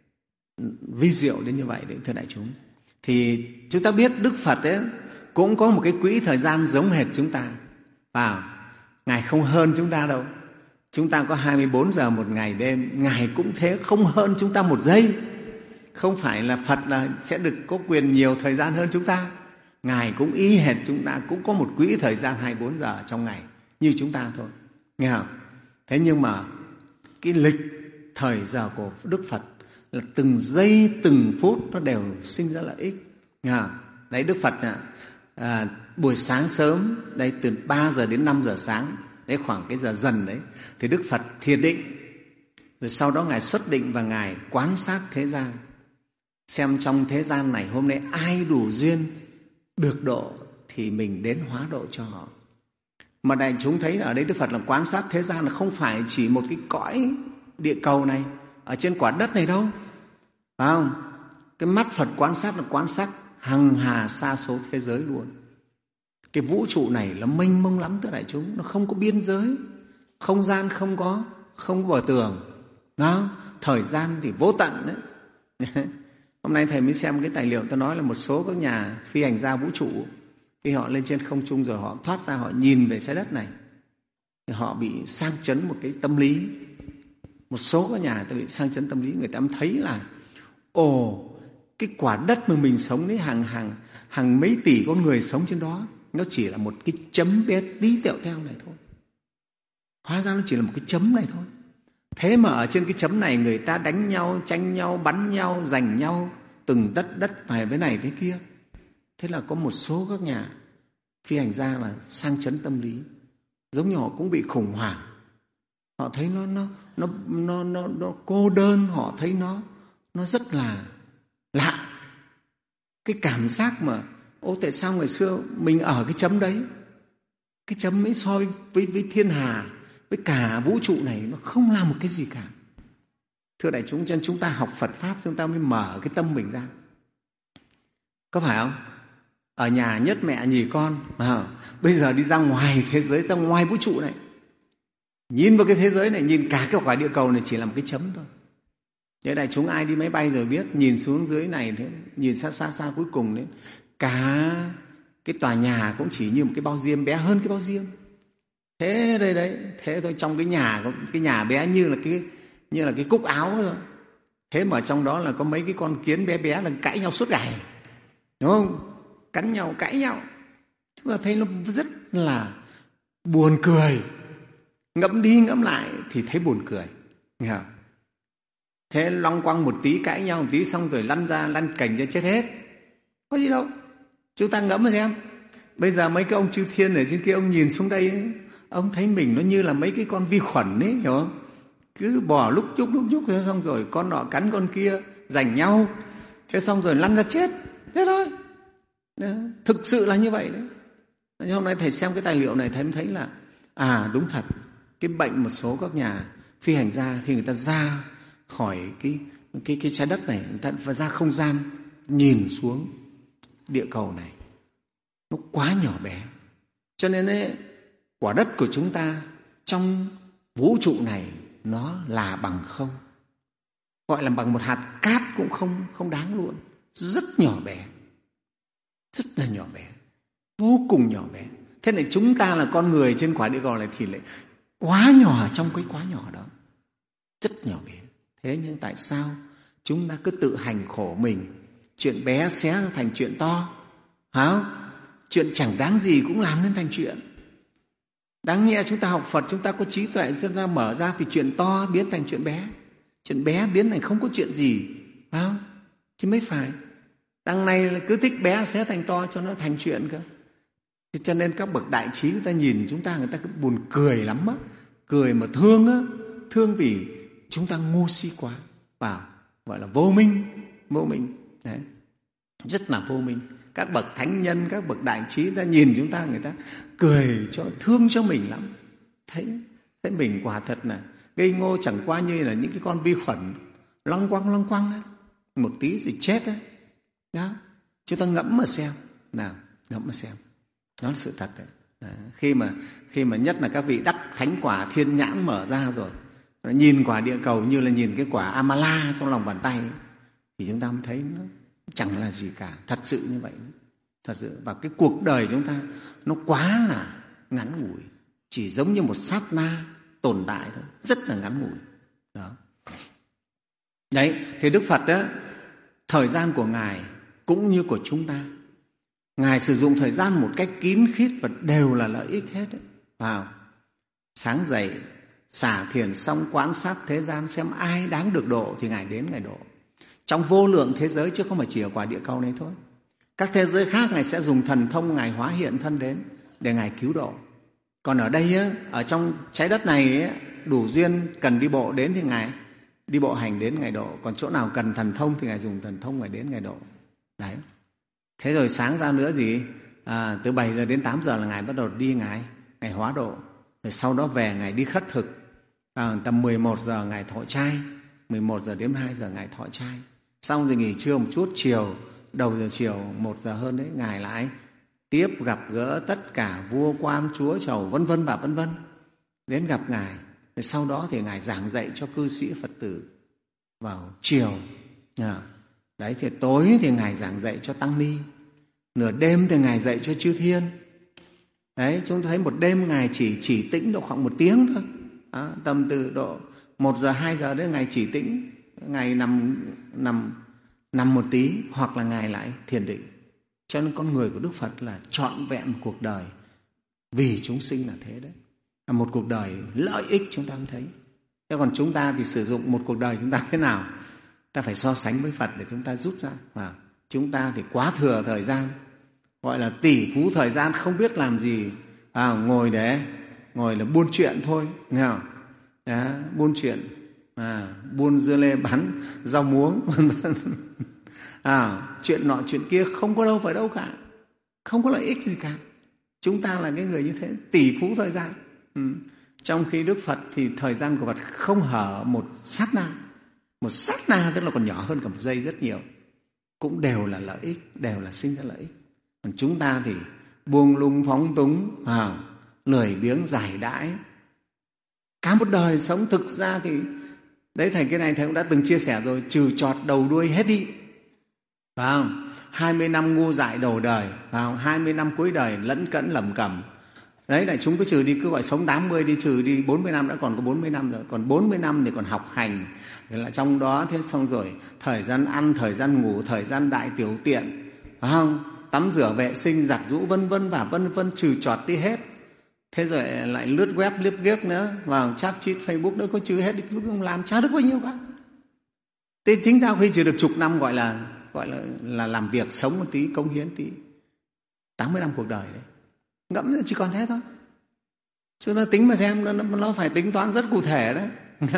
vi diệu đến như vậy đấy, thưa đại chúng. Thì chúng ta biết Đức Phật ấy cũng có một cái quỹ thời gian giống hệt chúng ta. Vào, Ngài không hơn chúng ta đâu. Chúng ta có hai mươi bốn giờ một ngày đêm, Ngài cũng thế, không hơn chúng ta một giây. Không phải là Phật là sẽ được có quyền nhiều thời gian hơn chúng ta. Ngài cũng y hệt chúng ta, cũng có một quỹ thời gian hai mươi bốn giờ trong ngày như chúng ta thôi. Nghe không? Thế nhưng mà cái lịch thời giờ của Đức Phật là từng giây từng phút nó đều sinh ra lợi ích. Nghe không? Đấy, Đức Phật à, à, buổi sáng sớm, đây từ ba giờ đến năm giờ sáng, đấy khoảng cái giờ dần đấy, thì Đức Phật thiền định. Rồi sau đó Ngài xuất định và Ngài quan sát thế gian, xem trong thế gian này hôm nay ai đủ duyên được độ thì mình đến hóa độ cho họ. Mà đại chúng thấy ở đây Đức Phật là quan sát thế gian, là không phải chỉ một cái cõi địa cầu này ở trên quả đất này đâu, phải không? Cái mắt Phật quan sát là quan sát hằng hà sa số thế giới luôn. Cái vũ trụ này là mênh mông lắm thưa đại chúng, nó không có biên giới, không gian không có, không có bờ tường, đó. Thời gian thì vô tận đấy. Hôm nay thầy mới xem cái tài liệu, tôi nói là một số các nhà phi hành gia vũ trụ, khi họ lên trên không trung rồi họ thoát ra, họ nhìn về trái đất này, thì họ bị sang chấn một cái tâm lý. Một số các nhà ta bị sang chấn tâm lý, người ta thấy là ồ, cái quả đất mà mình sống đấy, hàng hàng hàng mấy tỷ con người sống trên đó, nó chỉ là một cái chấm bé tí tẹo theo này thôi. Hóa ra nó chỉ là một cái chấm này thôi. Thế mà ở trên cái chấm này người ta đánh nhau, tranh nhau, bắn nhau, giành nhau, từng đất đất phải với này thế kia. Thế là có một số các nhà phi hành gia là sang chấn tâm lý, giống như họ cũng bị khủng hoảng. Họ thấy nó nó nó nó nó, nó cô đơn, họ thấy nó nó rất là lạ. Cái cảm giác mà ô tại sao ngày xưa mình ở cái chấm đấy, cái chấm ấy so với với thiên hà, với cả vũ trụ này nó không là một cái gì cả. Thưa đại chúng, chân chúng ta học Phật pháp chúng ta mới mở cái tâm mình ra, có phải không? Ở nhà nhất mẹ nhì con, à, bây giờ đi ra ngoài thế giới, ra ngoài vũ trụ này, nhìn vào cái thế giới này, nhìn cả cái quả địa cầu này chỉ là một cái chấm thôi. Thế đại chúng ai đi máy bay rồi biết, nhìn xuống dưới này thế, nhìn xa xa xa cuối cùng đấy, cả cái tòa nhà cũng chỉ như một cái bao diêm, bé hơn cái bao diêm. Thế đây đấy, thế thôi, trong cái nhà cái nhà bé như là cái như là cái cúc áo thôi. Thế mà trong đó là có mấy cái con kiến bé bé là cãi nhau suốt ngày, đúng không? Cắn nhau, cãi nhau. Chúng ta thấy nó rất là buồn cười. Ngẫm đi ngẫm lại thì thấy buồn cười. Nghe không? Thế long quăng một tí, cãi nhau một tí xong rồi lăn ra, lăn cành ra chết hết. Có gì đâu. Chúng ta ngẫm mà xem. Bây giờ mấy cái ông chư thiên ở trên kia, ông nhìn xuống đây ấy, ông thấy mình nó như là mấy cái con vi khuẩn ấy, hiểu không? Cứ bò lúc nhúc lúc nhúc thế xong rồi con nọ cắn con kia, giành nhau. Thế xong rồi lăn ra chết. Thế thôi. Đó, thực sự là như vậy đấy. Hôm nay thầy xem cái tài liệu này thầy thấy là à đúng thật, cái bệnh một số các nhà phi hành gia khi người ta ra khỏi cái cái cái trái đất này, người ta phải ra không gian nhìn xuống địa cầu này, nó quá nhỏ bé. Cho nên ấy, quả đất của chúng ta trong vũ trụ này nó là bằng không, gọi là bằng một hạt cát cũng không không đáng luôn, rất nhỏ bé, rất là nhỏ bé, vô cùng nhỏ bé. Thế này chúng ta là con người trên quả địa cầu này thì lại quá nhỏ trong cái quá nhỏ đó, rất nhỏ bé. Thế nhưng tại sao chúng ta cứ tự hành khổ mình, chuyện bé xé thành chuyện to, hả? Chuyện chẳng đáng gì cũng làm nên thành chuyện. Đáng nhẽ chúng ta học Phật, chúng ta có trí tuệ, chúng ta mở ra thì chuyện to biến thành chuyện bé, chuyện bé biến thành không có chuyện gì, phải không? Chứ mới phải. Đằng này là cứ thích bé xé thành to cho nó thành chuyện cơ. Thế cho nên các bậc đại trí người ta nhìn chúng ta, người ta cứ buồn cười lắm á, cười mà thương á, thương vì chúng ta ngu si quá, vào gọi là vô minh, vô minh. Đấy. Rất là vô minh. Các bậc thánh nhân, các bậc đại trí ta nhìn chúng ta, người ta cười cho, thương cho mình lắm. Thấy, thấy mình quả thật là ngây ngô, chẳng qua như là những cái con vi khuẩn loăng quăng loăng quăng đấy, một tí rồi chết đấy. Đó. Chúng ta ngẫm mà xem, nào, ngẫm mà xem, đó là sự thật đấy. Đó. Khi mà khi mà nhất là các vị đắc thánh quả thiên nhãn mở ra rồi, nhìn quả địa cầu như là nhìn cái quả Amala trong lòng bàn tay ấy, thì chúng ta mới thấy nó chẳng là gì cả, thật sự như vậy. Thật sự, và cái cuộc đời chúng ta nó quá là ngắn ngủi, chỉ giống như một sát na tồn tại thôi, rất là ngắn ngủi. Đó. Đấy, thì Đức Phật đó, thời gian của Ngài cũng như của chúng ta, Ngài sử dụng thời gian một cách kín khít và đều là lợi ích hết đấy. Vào sáng dậy, xả thiền xong quan sát thế gian xem ai đáng được độ thì Ngài đến Ngài độ. Trong vô lượng thế giới chứ không phải chỉ ở quả địa cầu này thôi. Các thế giới khác Ngài sẽ dùng thần thông, Ngài hóa hiện thân đến để Ngài cứu độ. Còn ở đây, ở trong trái đất này, đủ duyên cần đi bộ đến thì Ngài đi bộ hành đến Ngài độ. Còn chỗ nào cần thần thông thì Ngài dùng thần thông Ngài đến Ngài độ. Đấy. Thế rồi sáng ra nữa gì? À, từ bảy giờ đến tám giờ là Ngài bắt đầu đi Ngài, Ngài hóa độ. Rồi sau đó về Ngài đi khất thực. À, tầm mười một giờ Ngài thọ trai. mười một giờ đến hai giờ Ngài thọ trai. Xong rồi nghỉ trưa một chút, chiều, đầu giờ chiều, một giờ hơn đấy, Ngài lại tiếp gặp gỡ tất cả vua quan, chúa chầu, vân vân và vân vân. Đến gặp Ngài. Rồi sau đó thì Ngài giảng dạy cho cư sĩ Phật tử vào chiều. À, đấy, thì tối thì Ngài giảng dạy cho tăng ni. Nửa đêm thì Ngài dạy cho chư thiên. Đấy, chúng ta thấy một đêm Ngài chỉ chỉ tĩnh độ khoảng một tiếng thôi. À, tầm từ độ một giờ, hai giờ đến Ngài chỉ tĩnh. Ngài nằm nằm nằm một tí, hoặc là Ngài lại thiền định. Cho nên con người của Đức Phật là trọn vẹn một cuộc đời vì chúng sinh là thế đấy. Là một cuộc đời lợi ích chúng ta mới thấy. Thế còn chúng ta thì sử dụng một cuộc đời chúng ta thế nào? Ta phải so sánh với Phật để chúng ta rút ra. Và chúng ta thì quá thừa thời gian, gọi là tỷ phú thời gian, không biết làm gì, à, ngồi để ngồi là buôn chuyện thôi, nghe không? Đó, buôn chuyện, à, buôn dưa lê, bán rau muống, à, chuyện nọ chuyện kia, không có đâu phải đâu cả, không có lợi ích gì cả. Chúng ta là cái người như thế, tỷ phú thời gian. Ừ. Trong khi Đức Phật thì thời gian của Phật không hở một sát na, một sát na tức là còn nhỏ hơn cả một giây rất nhiều, cũng đều là lợi ích, đều là sinh ra lợi ích. Còn chúng ta thì buông lung phóng túng, à, lười biếng giải đãi, cả một đời sống. Thực ra thì đấy, thầy cái này thầy cũng đã từng chia sẻ rồi, trừ chọt đầu đuôi hết đi, phải không? hai mươi năm ngu dại đầu đời, phải không? hai mươi năm cuối đời lẫn cẫn lẩm cẩm. Đấy, đại chúng cứ trừ đi, cứ gọi sống tám mươi đi, trừ đi bốn mươi năm, đã còn có bốn mươi năm rồi. Còn bốn mươi năm thì còn học hành, thì là trong đó thế xong rồi thời gian ăn, thời gian ngủ, thời gian đại tiểu tiện, phải không? Tắm rửa, vệ sinh, giặt giũ, vân vân và vân vân, trừ chọt đi hết. Thế rồi lại lướt web, lướt ghiếc nữa, vào chat chít Facebook nữa, có trừ hết đi, cứ không làm, chả được bao nhiêu cả. Thế chính ra khi trừ được chục năm gọi là gọi là, là làm việc, sống một tí, cống hiến tí. tám mươi năm cuộc đời đấy, ngẫm chỉ còn thế thôi. Chúng ta tính mà xem, nó, nó phải tính toán rất cụ thể đấy.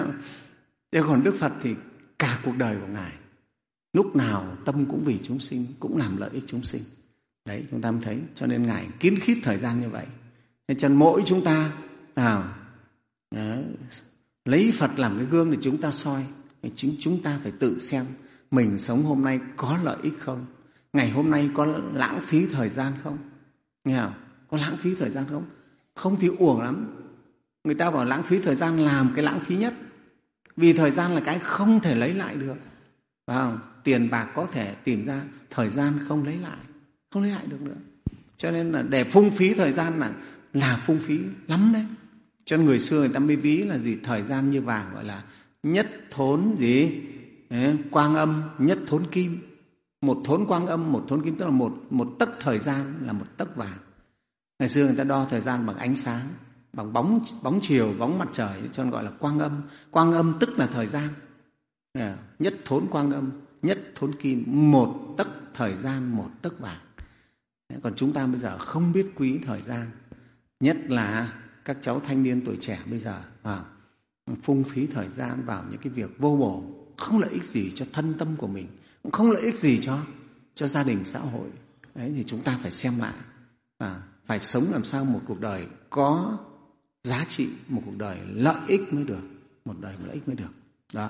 Thế còn Đức Phật thì cả cuộc đời của Ngài, lúc nào tâm cũng vì chúng sinh, cũng làm lợi ích chúng sinh. Đấy, chúng ta mới thấy, cho nên Ngài kín khít thời gian như vậy. Nên chân mỗi chúng ta à, à, lấy Phật làm cái gương để chúng ta soi. Chúng, chúng ta phải tự xem mình sống hôm nay có lợi ích không? Ngày hôm nay có lãng phí thời gian không? Nghe không? Có lãng phí thời gian không? Không thì uổng lắm. Người ta bảo lãng phí thời gian làm cái lãng phí nhất. Vì thời gian là cái không thể lấy lại được. Phải không? Tiền bạc có thể tìm ra, thời gian không lấy lại. Không lấy lại được nữa. Cho nên là để phung phí thời gian là, là phung phí lắm đấy. Cho nên người xưa người ta mới ví là gì? Thời gian như vàng, gọi là nhất thốn gì? Đấy, quang âm, nhất thốn kim. Một thốn quang âm, một thốn kim, tức là một, một tấc thời gian là một tấc vàng. Ngày xưa người ta đo thời gian bằng ánh sáng, bằng bóng, bóng chiều, bóng mặt trời, cho nên gọi là quang âm. Quang âm tức là thời gian. Nhất thốn quang âm, nhất thốn kim, một tấc thời gian, một tấc vàng. Còn chúng ta bây giờ không biết quý thời gian, nhất là các cháu thanh niên tuổi trẻ bây giờ à, phung phí thời gian vào những cái việc vô bổ, không lợi ích gì cho thân tâm của mình, cũng không lợi ích gì cho cho gia đình xã hội. Đấy, thì chúng ta phải xem lại, à, phải sống làm sao một cuộc đời có giá trị, một cuộc đời lợi ích mới được, một đời lợi ích mới được. Đó.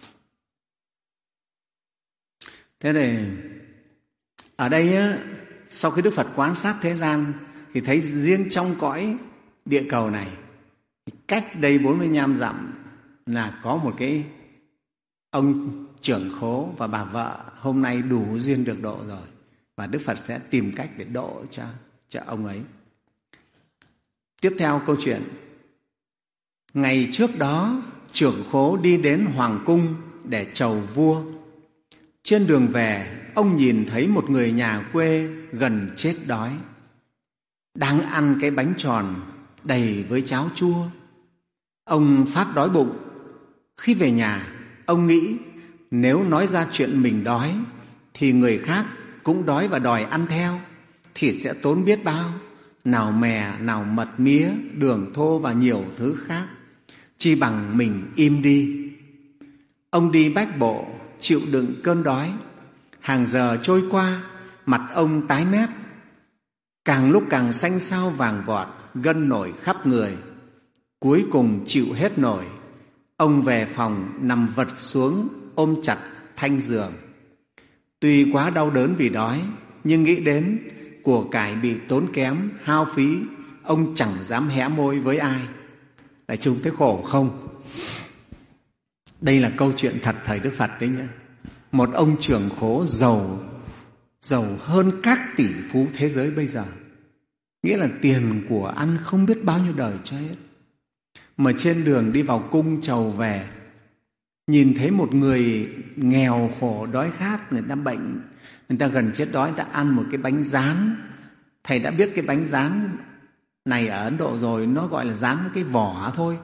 Thế này, ở đây á, sau khi Đức Phật quan sát thế gian thì thấy riêng trong cõi địa cầu này, cách đây bốn mươi lăm dặm là có một cái ông trưởng khố và bà vợ hôm nay đủ duyên được độ rồi, và Đức Phật sẽ tìm cách để độ cho, cho ông ấy. Tiếp theo câu chuyện. Ngày trước đó, trưởng khố đi đến hoàng cung để chầu vua. Trên đường về, ông nhìn thấy một người nhà quê gần chết đói, đang ăn cái bánh tròn đầy với cháo chua. Ông phát đói bụng. Khi về nhà, ông nghĩ nếu nói ra chuyện mình đói thì người khác cũng đói và đòi ăn theo, thì sẽ tốn biết bao, nào mè, nào mật mía, đường thô và nhiều thứ khác. Chi bằng mình im đi. Ông đi bách bộ, chịu đựng cơn đói. Hàng giờ trôi qua, mặt ông tái mét, càng lúc càng xanh xao vàng vọt, gân nổi khắp người. Cuối cùng chịu hết nổi, ông về phòng nằm vật xuống, ôm chặt thanh giường. Tuy quá đau đớn vì đói, nhưng nghĩ đến của cải bị tốn kém, hao phí, ông chẳng dám hé môi với ai. Đại chúng thấy khổ không? Đây là câu chuyện thật thời Đức Phật đấy nhé. Một ông trưởng khố giàu, giàu hơn các tỷ phú thế giới bây giờ. Nghĩa là tiền của ăn không biết bao nhiêu đời cho hết. Mà trên đường đi vào cung chầu về, nhìn thấy một người nghèo khổ đói khát, người ta bệnh, người ta gần chết đói, người ta ăn một cái bánh rán. Thầy đã biết cái bánh rán này ở Ấn Độ rồi, nó gọi là rán cái vỏ thôi.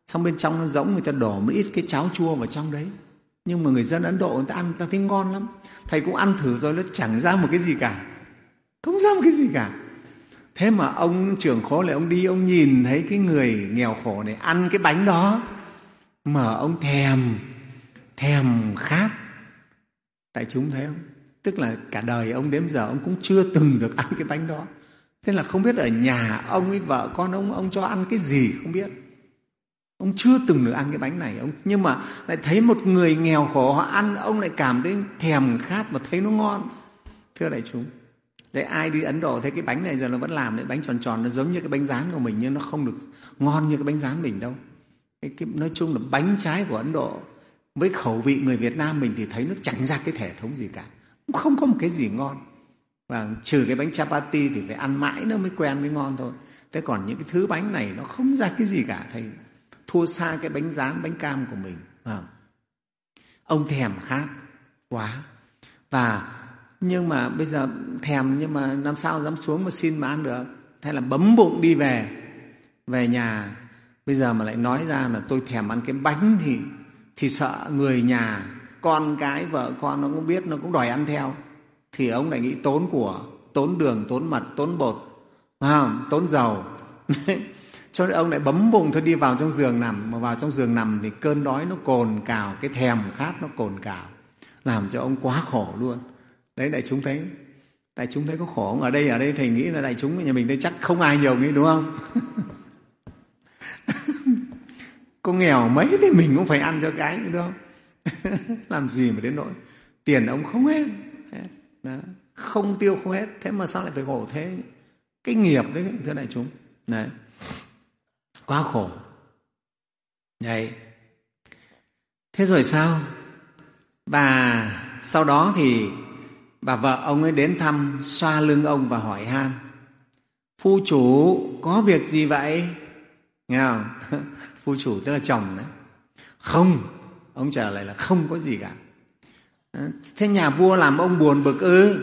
xong bên trong nó rỗng, người ta đổ một ít cái cháo chua vào trong đấy. Nhưng mà người dân Ấn Độ người ta ăn, người ta thấy ngon lắm. Thầy cũng ăn thử rồi, nó chẳng ra một cái gì cả, không ra một cái gì cả. Thế mà ông trưởng khố lại ông đi, ông nhìn thấy cái người nghèo khổ này ăn cái bánh đó mà ông thèm, thèm khát. Đại chúng thấy không? Tức là cả đời ông đến giờ ông cũng chưa từng được ăn cái bánh đó. Thế là không biết ở nhà ông ấy, vợ con ông, ông cho ăn cái gì không biết. Ông chưa từng được ăn cái bánh này, ông nhưng mà lại thấy một người nghèo khổ họ ăn, ông lại cảm thấy thèm khát và thấy nó ngon. Thưa đại chúng, đấy, ai đi Ấn Độ thấy cái bánh này giờ nó vẫn làm đấy, bánh tròn tròn, nó giống như cái bánh rán của mình nhưng nó không được ngon như cái bánh rán mình đâu. Cái, cái, nói chung là bánh trái của Ấn Độ với khẩu vị người Việt Nam mình thì thấy nó chẳng ra cái thể thống gì cả, không có một cái gì ngon. Và trừ cái bánh chapati thì phải ăn mãi nó mới quen mới ngon thôi. Thế còn những cái thứ bánh này nó không ra cái gì cả, thầy thua xa cái bánh rán, bánh cam của mình. À, ông thèm khát quá. Và nhưng mà bây giờ thèm nhưng mà làm sao dám xuống mà xin mà ăn được. Thế là bấm bụng đi về, về nhà. Bây giờ mà lại nói ra là tôi thèm ăn cái bánh thì thì sợ người nhà, con cái, vợ con nó cũng biết, nó cũng đòi ăn theo. Thì ông lại nghĩ tốn của, tốn đường, tốn mật, tốn bột, à, tốn dầu. Cho nên ông lại bấm bụng thôi đi vào trong giường nằm. Mà vào trong giường nằm thì cơn đói nó cồn cào, cái thèm khát nó cồn cào, làm cho ông quá khổ luôn. Đấy, đại chúng thấy, đại chúng thấy có khổ không? Ở đây, ở đây thầy nghĩ là đại chúng nhà mình đây chắc không ai nhiều nghĩ, đúng không? Có nghèo mấy thì mình cũng phải ăn cho cái, đúng không? Làm gì mà đến nỗi tiền ông không hết. Đó. Không tiêu không hết, thế mà sao lại phải khổ thế? Cái nghiệp đấy, thưa đại chúng. Đấy. Quá khổ. Đấy. Thế rồi sao? Và sau đó thì bà vợ ông ấy đến thăm, xoa lưng ông và hỏi han: phu chủ có việc gì vậy? Nghe không? Phu chủ tức là chồng đấy. Không, ông trả lời là không có gì cả. Thế nhà vua làm ông buồn bực ư?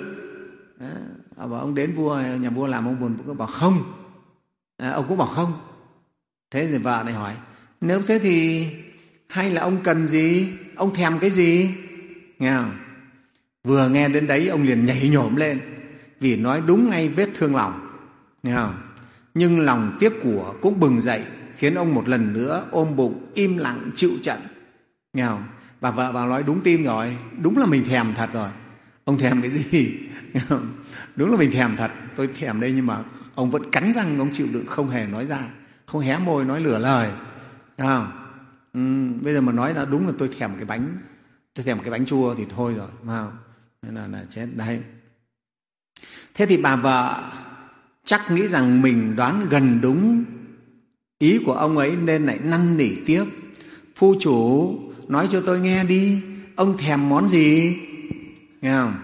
À, bảo ông đến vua, nhà vua làm ông buồn bực, bảo không. À, ông cũng bảo không. Thế thì vợ này hỏi: nếu thế thì hay là ông cần gì? Ông thèm cái gì? Nghe không? Vừa nghe đến đấy ông liền nhảy nhổm lên, vì nói đúng ngay vết thương lòng. Nghe không? Nhưng lòng tiếc của cũng bừng dậy, khiến ông một lần nữa ôm bụng im lặng chịu trận. Nghe không? Bà vợ bà nói đúng tim rồi, đúng là mình thèm thật rồi. Ông thèm cái gì? Nghe không? Đúng là mình thèm thật, tôi thèm đây, nhưng mà ông vẫn cắn răng, ông chịu đựng không hề nói ra, không hé môi nói lửa lời. Nghe không? Ừ, bây giờ mà nói là đúng là tôi thèm cái bánh, tôi thèm cái bánh chua thì thôi rồi, phải không? Nên là, là chết đấy. Thế thì bà vợ chắc nghĩ rằng mình đoán gần đúng ý của ông ấy nên lại năn nỉ tiếp: phu chủ nói cho tôi nghe đi, ông thèm món gì? Nghe không?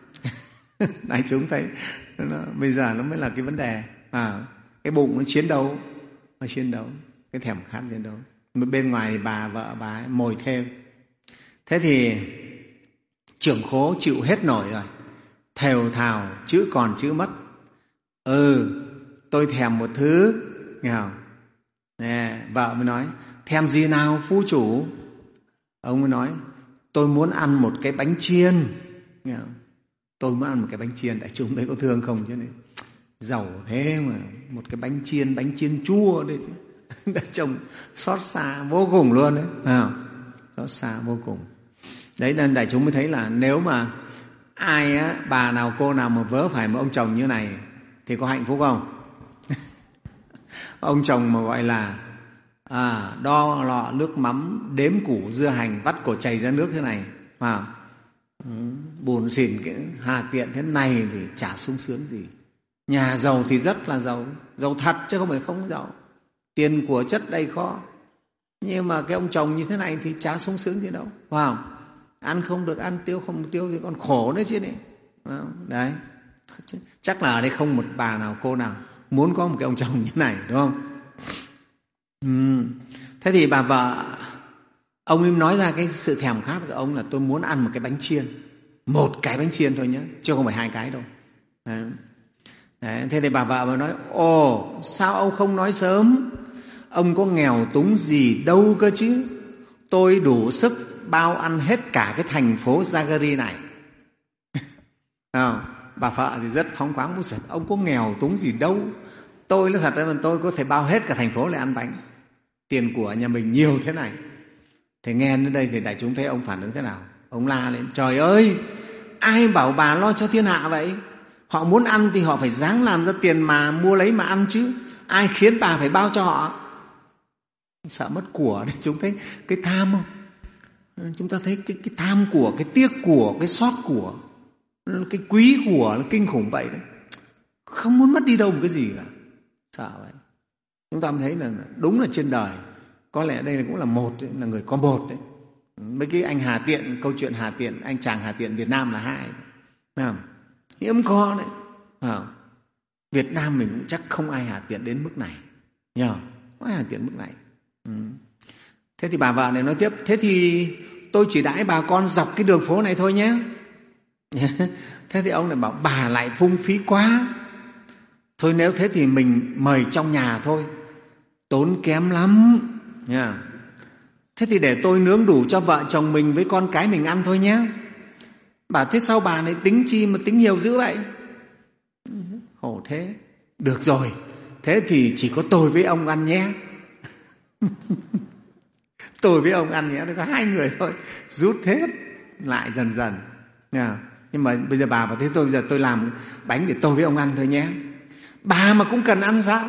Đại chúng thấy nó, bây giờ nó mới là cái vấn đề. À, cái bụng nó chiến đấu, nó chiến đấu, cái thèm khát chiến đấu. Bên ngoài bà vợ bà ấy mồi thêm. Thế thì trưởng khố chịu hết nổi rồi, thều thào chữ còn chữ mất: ừ, tôi thèm một thứ. Nghe không? Nè, vợ mới nói: thèm gì nào phu chủ? Ông mới nói: tôi muốn ăn một cái bánh chiên. Nghe không? Tôi muốn ăn một cái bánh chiên. Đại chúng thấy có thương không chứ? Này giàu thế mà một cái bánh chiên, bánh chiên chua đấy chứ. Đại chồng xót xa vô cùng luôn đấy. À, xót xa vô cùng. Đấy nên đại chúng mới thấy là nếu mà ai á, bà nào cô nào mà vớ phải một ông chồng như này thì có hạnh phúc không? Ông chồng mà gọi là à, đo lọ nước mắm, đếm củ dưa hành, vắt cổ chày ra nước thế này, à, buồn xỉn cái hà tiện thế này thì chả sung sướng gì. Nhà giàu thì rất là giàu, giàu thật chứ không phải không giàu, tiền của chất đầy kho. Nhưng mà cái ông chồng như thế này thì chả sung sướng gì đâu, phải không? Ăn không được ăn, tiêu không được tiêu thì còn khổ nữa chứ này. Đấy, chắc là ở đây không một bà nào cô nào muốn có một cái ông chồng như này, đúng không? Ừ. Thế thì bà vợ ông ấy nói ra cái sự thèm khát của ông là tôi muốn ăn một cái bánh chiên, một cái bánh chiên thôi nhé, chứ không phải hai cái đâu. Đấy. Đấy. Thế thì bà vợ mới nói: ồ, sao ông không nói sớm? ông có nghèo túng gì đâu cơ chứ. Tôi đủ sức bao ăn hết cả cái thành phố Zagari này. À, bà vợ thì rất phóng khoáng, ông có nghèo túng gì đâu. Tôi nói thật là tôi có thể bao hết cả thành phố lại ăn bánh. Tiền của nhà mình nhiều thế này. Thì nghe đến đây thì đại chúng thấy ông phản ứng thế nào? Ông la lên: trời ơi, ai bảo bà lo cho thiên hạ vậy? Họ muốn ăn thì họ phải ráng làm ra tiền mà mua lấy mà ăn chứ. Ai khiến bà phải bao cho họ? Sợ mất của đấy. Chúng thấy cái tham không? Chúng ta thấy cái, cái tham của, cái tiếc của, cái xót của, cái quý của là kinh khủng vậy đấy. Không muốn mất đi đâu một cái gì cả. Sợ vậy. Chúng ta thấy là đúng là trên đời có lẽ đây cũng là một, là người có một đấy. Mấy cái anh Hà Tiện, câu chuyện Hà Tiện, anh chàng Hà Tiện Việt Nam là hai. Nào, hiếm có đấy. À, Việt Nam mình cũng chắc không ai Hà Tiện đến mức này. Nhờ, có ai Hà Tiện mức này. Ừ. Thế thì bà vợ này nói tiếp: thế thì tôi chỉ đãi bà con dọc cái đường phố này thôi nhé. Thế thì ông lại bảo: bà lại phung phí quá. Thôi nếu thế thì mình mời trong nhà thôi, tốn kém lắm. Yeah. Thế thì để tôi nướng đủ cho vợ chồng mình với con cái mình ăn thôi nhé. Bảo: thế sao bà này tính chi mà tính nhiều dữ vậy? Khổ thế. Được rồi, thế thì chỉ có tôi với ông ăn nhé. Tôi với ông ăn nhé, có hai người thôi. Rút hết lại dần dần. Yeah. Nhưng mà bây giờ bà bảo: thế tôi bây giờ tôi làm bánh để tôi với ông ăn thôi nhé. Bà mà cũng cần ăn sao?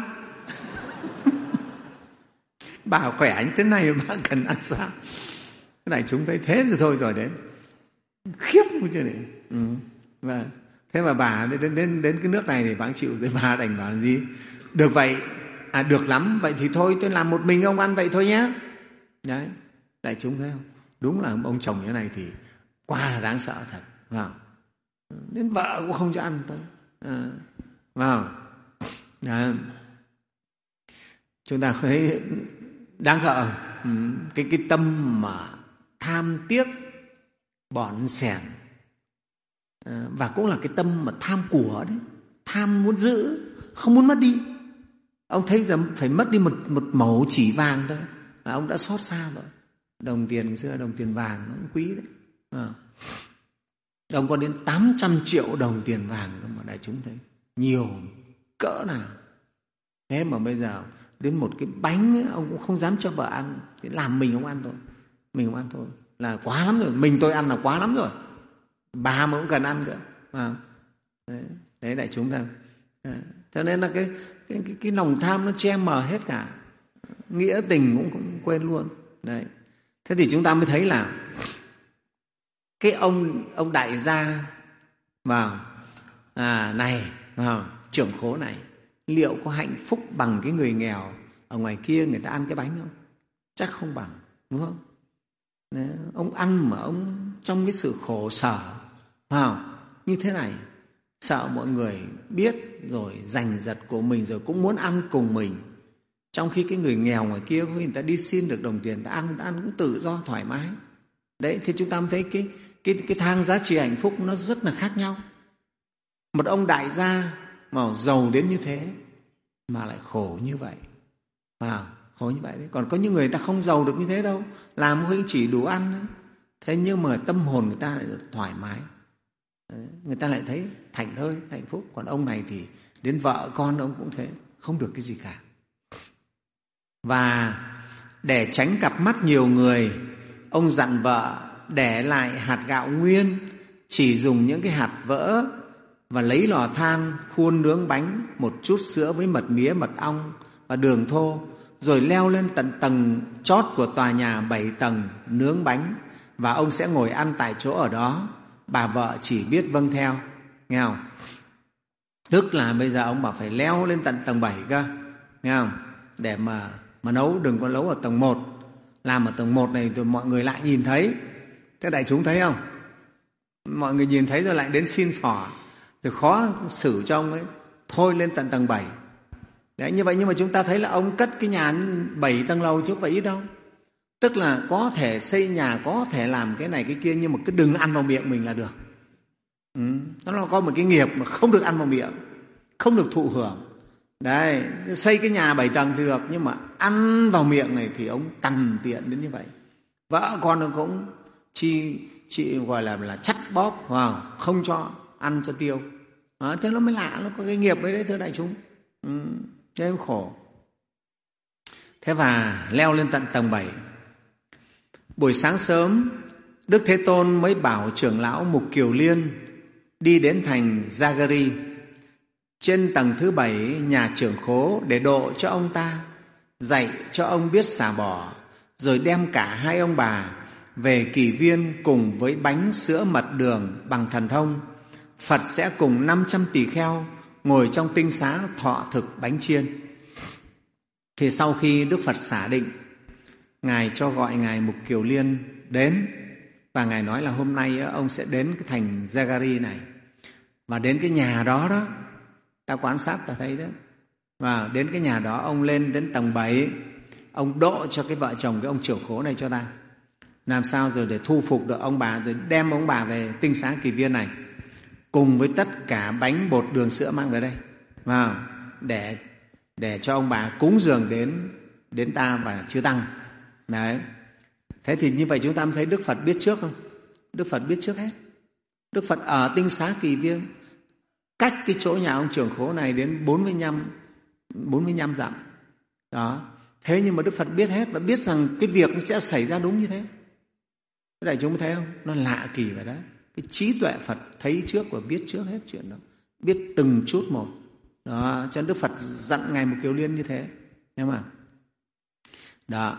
Bà khỏe như thế này mà bà cần ăn sao? Cái này chúng thấy thế rồi thôi rồi đến khiếp như thế này. Ừ. Và thế mà bà đến đến đến cái nước này thì bà chịu rồi. Bà đành bảo là gì? Được vậy, à được lắm, vậy thì thôi tôi làm một mình ông ăn vậy thôi nhé. Đấy, đại chúng thấy không? Đúng là ông chồng như thế này thì quá là đáng sợ thật. Vào đến vợ cũng không cho ăn thôi. À, vào à, chúng ta thấy đáng sợ. Ừ, cái cái tâm mà tham tiếc bỏn sẻn, à, và cũng là cái tâm mà tham của đấy, tham muốn giữ, không muốn mất đi. Ông thấy rằng phải mất đi một một mẩu chỉ vàng thôi là ông đã xót xa rồi. Đồng tiền ngày xưa, đồng tiền vàng nó cũng quý đấy. À, ông có đến tám trăm triệu đồng tiền vàng cơ mà đại chúng thấy nhiều cỡ nào. Thế mà bây giờ đến một cái bánh ấy, ông cũng không dám cho vợ ăn, thì làm mình ông ăn thôi, mình ông ăn thôi là quá lắm rồi. Mình tôi ăn là quá lắm rồi, bà mà cũng cần ăn cơ. À, đấy, đấy đại chúng ta. À, cho nên là cái cái, cái cái lòng tham nó che mờ hết cả, nghĩa tình cũng, cũng quên luôn. Đấy. Thế thì chúng ta mới thấy là cái ông ông đại gia vào à, này vào trưởng khố này liệu có hạnh phúc bằng cái người nghèo ở ngoài kia người ta ăn cái bánh không? Chắc không bằng, đúng không? Đấy, ông ăn mà ông trong cái sự khổ sở vào như thế này, sợ mọi người biết rồi giành giật của mình rồi cũng muốn ăn cùng mình. Trong khi cái người nghèo ngoài kia người ta đi xin được đồng tiền, ta ăn, ta ăn cũng tự do thoải mái. Đấy, thì chúng ta mới thấy cái cái cái thang giá trị hạnh phúc nó rất là khác nhau. Một ông đại gia mà giàu đến như thế mà lại khổ như vậy, à, khổ như vậy đấy. Còn có những người ta không giàu được như thế đâu, làm cũng chỉ đủ ăn đấy. Thế nhưng mà tâm hồn người ta lại được thoải mái, đấy, người ta lại thấy thảnh thơi hạnh phúc. Còn ông này thì đến vợ con ông cũng thế, không được cái gì cả. Và để tránh cặp mắt nhiều người, ông dặn vợ để lại hạt gạo nguyên, chỉ dùng những cái hạt vỡ, và lấy lò than khuôn nướng bánh, một chút sữa với mật mía, mật ong và đường thô, rồi leo lên tận tầng chót của tòa nhà bảy tầng nướng bánh, và ông sẽ ngồi ăn tại chỗ ở đó. Bà vợ chỉ biết vâng theo, nghe không? Tức là bây giờ ông bảo phải leo lên tận tầng bảy cơ, nghe không? Để mà mà nấu, đừng có nấu ở tầng một. Làm ở tầng một này rồi mọi người lại nhìn thấy. Thế đại chúng thấy không? Mọi người nhìn thấy rồi lại đến xin xỏ, rồi khó xử cho ông ấy. Thôi lên tận tầng bảy. Đấy, như vậy nhưng mà chúng ta thấy là ông cất cái nhà bảy tầng lầu chứ không phải ít đâu. Tức là có thể xây nhà, có thể làm cái này cái kia, nhưng mà cứ đừng ăn vào miệng mình là được. Ừ, nó là có một cái nghiệp mà không được ăn vào miệng, không được thụ hưởng. Đấy, xây cái nhà bảy tầng thì được, nhưng mà ăn vào miệng này thì ông tằn tiện đến như vậy. Vợ con ông cũng chi chị gọi là là chắt bóp, wow, không cho ăn cho tiêu. À, thế nó mới lạ, nó có cái nghiệp ấy đấy thưa đại chúng. Ừ, thế em khổ. Thế và leo lên tận tầng bảy. Buổi sáng sớm, Đức Thế Tôn mới bảo trưởng lão Mục Kiều Liên đi đến thành Jagari, trên tầng thứ bảy nhà trưởng khố, để độ cho ông ta, dạy cho ông biết xả bỏ, rồi đem cả hai ông bà về Kỳ Viên cùng với bánh sữa mật đường bằng thần thông. Phật sẽ cùng năm trăm tỳ kheo ngồi trong tinh xá thọ thực bánh chiên. Thì sau khi Đức Phật xả định, Ngài cho gọi Ngài Mục Kiều Liên đến, và Ngài nói là hôm nay ông sẽ đến cái thành Jagari này, và đến cái nhà đó đó, ta quan sát ta thấy đó, và đến cái nhà đó ông lên đến tầng bảy, ông độ cho cái vợ chồng cái ông trưởng khố này cho ta, làm sao rồi để thu phục được ông bà, rồi đem ông bà về tinh xá Kỳ Viên này cùng với tất cả bánh bột đường sữa mang về đây, vào để để cho ông bà cúng dường đến đến ta và chư tăng. Đấy. Thế thì như vậy chúng ta mới thấy Đức Phật biết trước không? Đức Phật biết trước hết. Đức Phật ở tinh xá Kỳ Viên, cách cái chỗ nhà ông trưởng khố này đến bốn mươi lăm dặm. Đó. Thế nhưng mà Đức Phật biết hết và biết rằng cái việc nó sẽ xảy ra đúng như thế. Cái này chúng mới thấy không? Nó lạ kỳ vậy đó. Cái trí tuệ Phật thấy trước và biết trước hết chuyện đó, biết từng chút một. Đó, cho nên Đức Phật dặn Ngài Mục Kiều Liên như thế. Thấy không? Đó.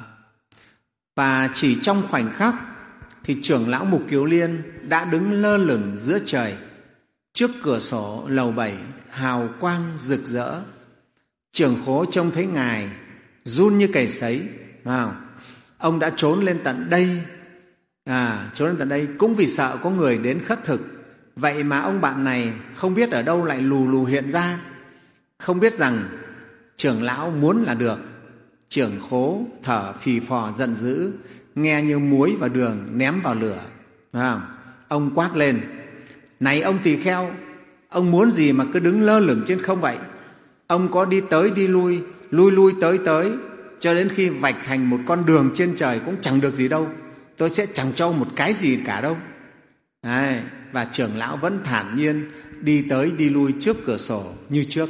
Và chỉ trong khoảnh khắc thì trưởng lão Mục Kiều Liên đã đứng lơ lửng giữa trời, trước cửa sổ lầu bảy, hào quang rực rỡ. Trưởng khố trông thấy Ngài run như cầy sấy. Wow. Ông đã trốn lên tận đây, à, trốn lên tận đây cũng vì sợ có người đến khất thực. Vậy mà ông bạn này không biết ở đâu lại lù lù hiện ra, không biết rằng trưởng lão muốn là được. Trưởng khố thở phì phò giận dữ, nghe như muối và đường ném vào lửa. À, ông quát lên: này ông tỳ kheo, ông muốn gì mà cứ đứng lơ lửng trên không vậy? Ông có đi tới đi lui, lui lui tới tới, cho đến khi vạch thành một con đường trên trời cũng chẳng được gì đâu. Tôi sẽ chẳng cho một cái gì cả đâu. Đấy, và trưởng lão vẫn thản nhiên đi tới đi lui trước cửa sổ như trước.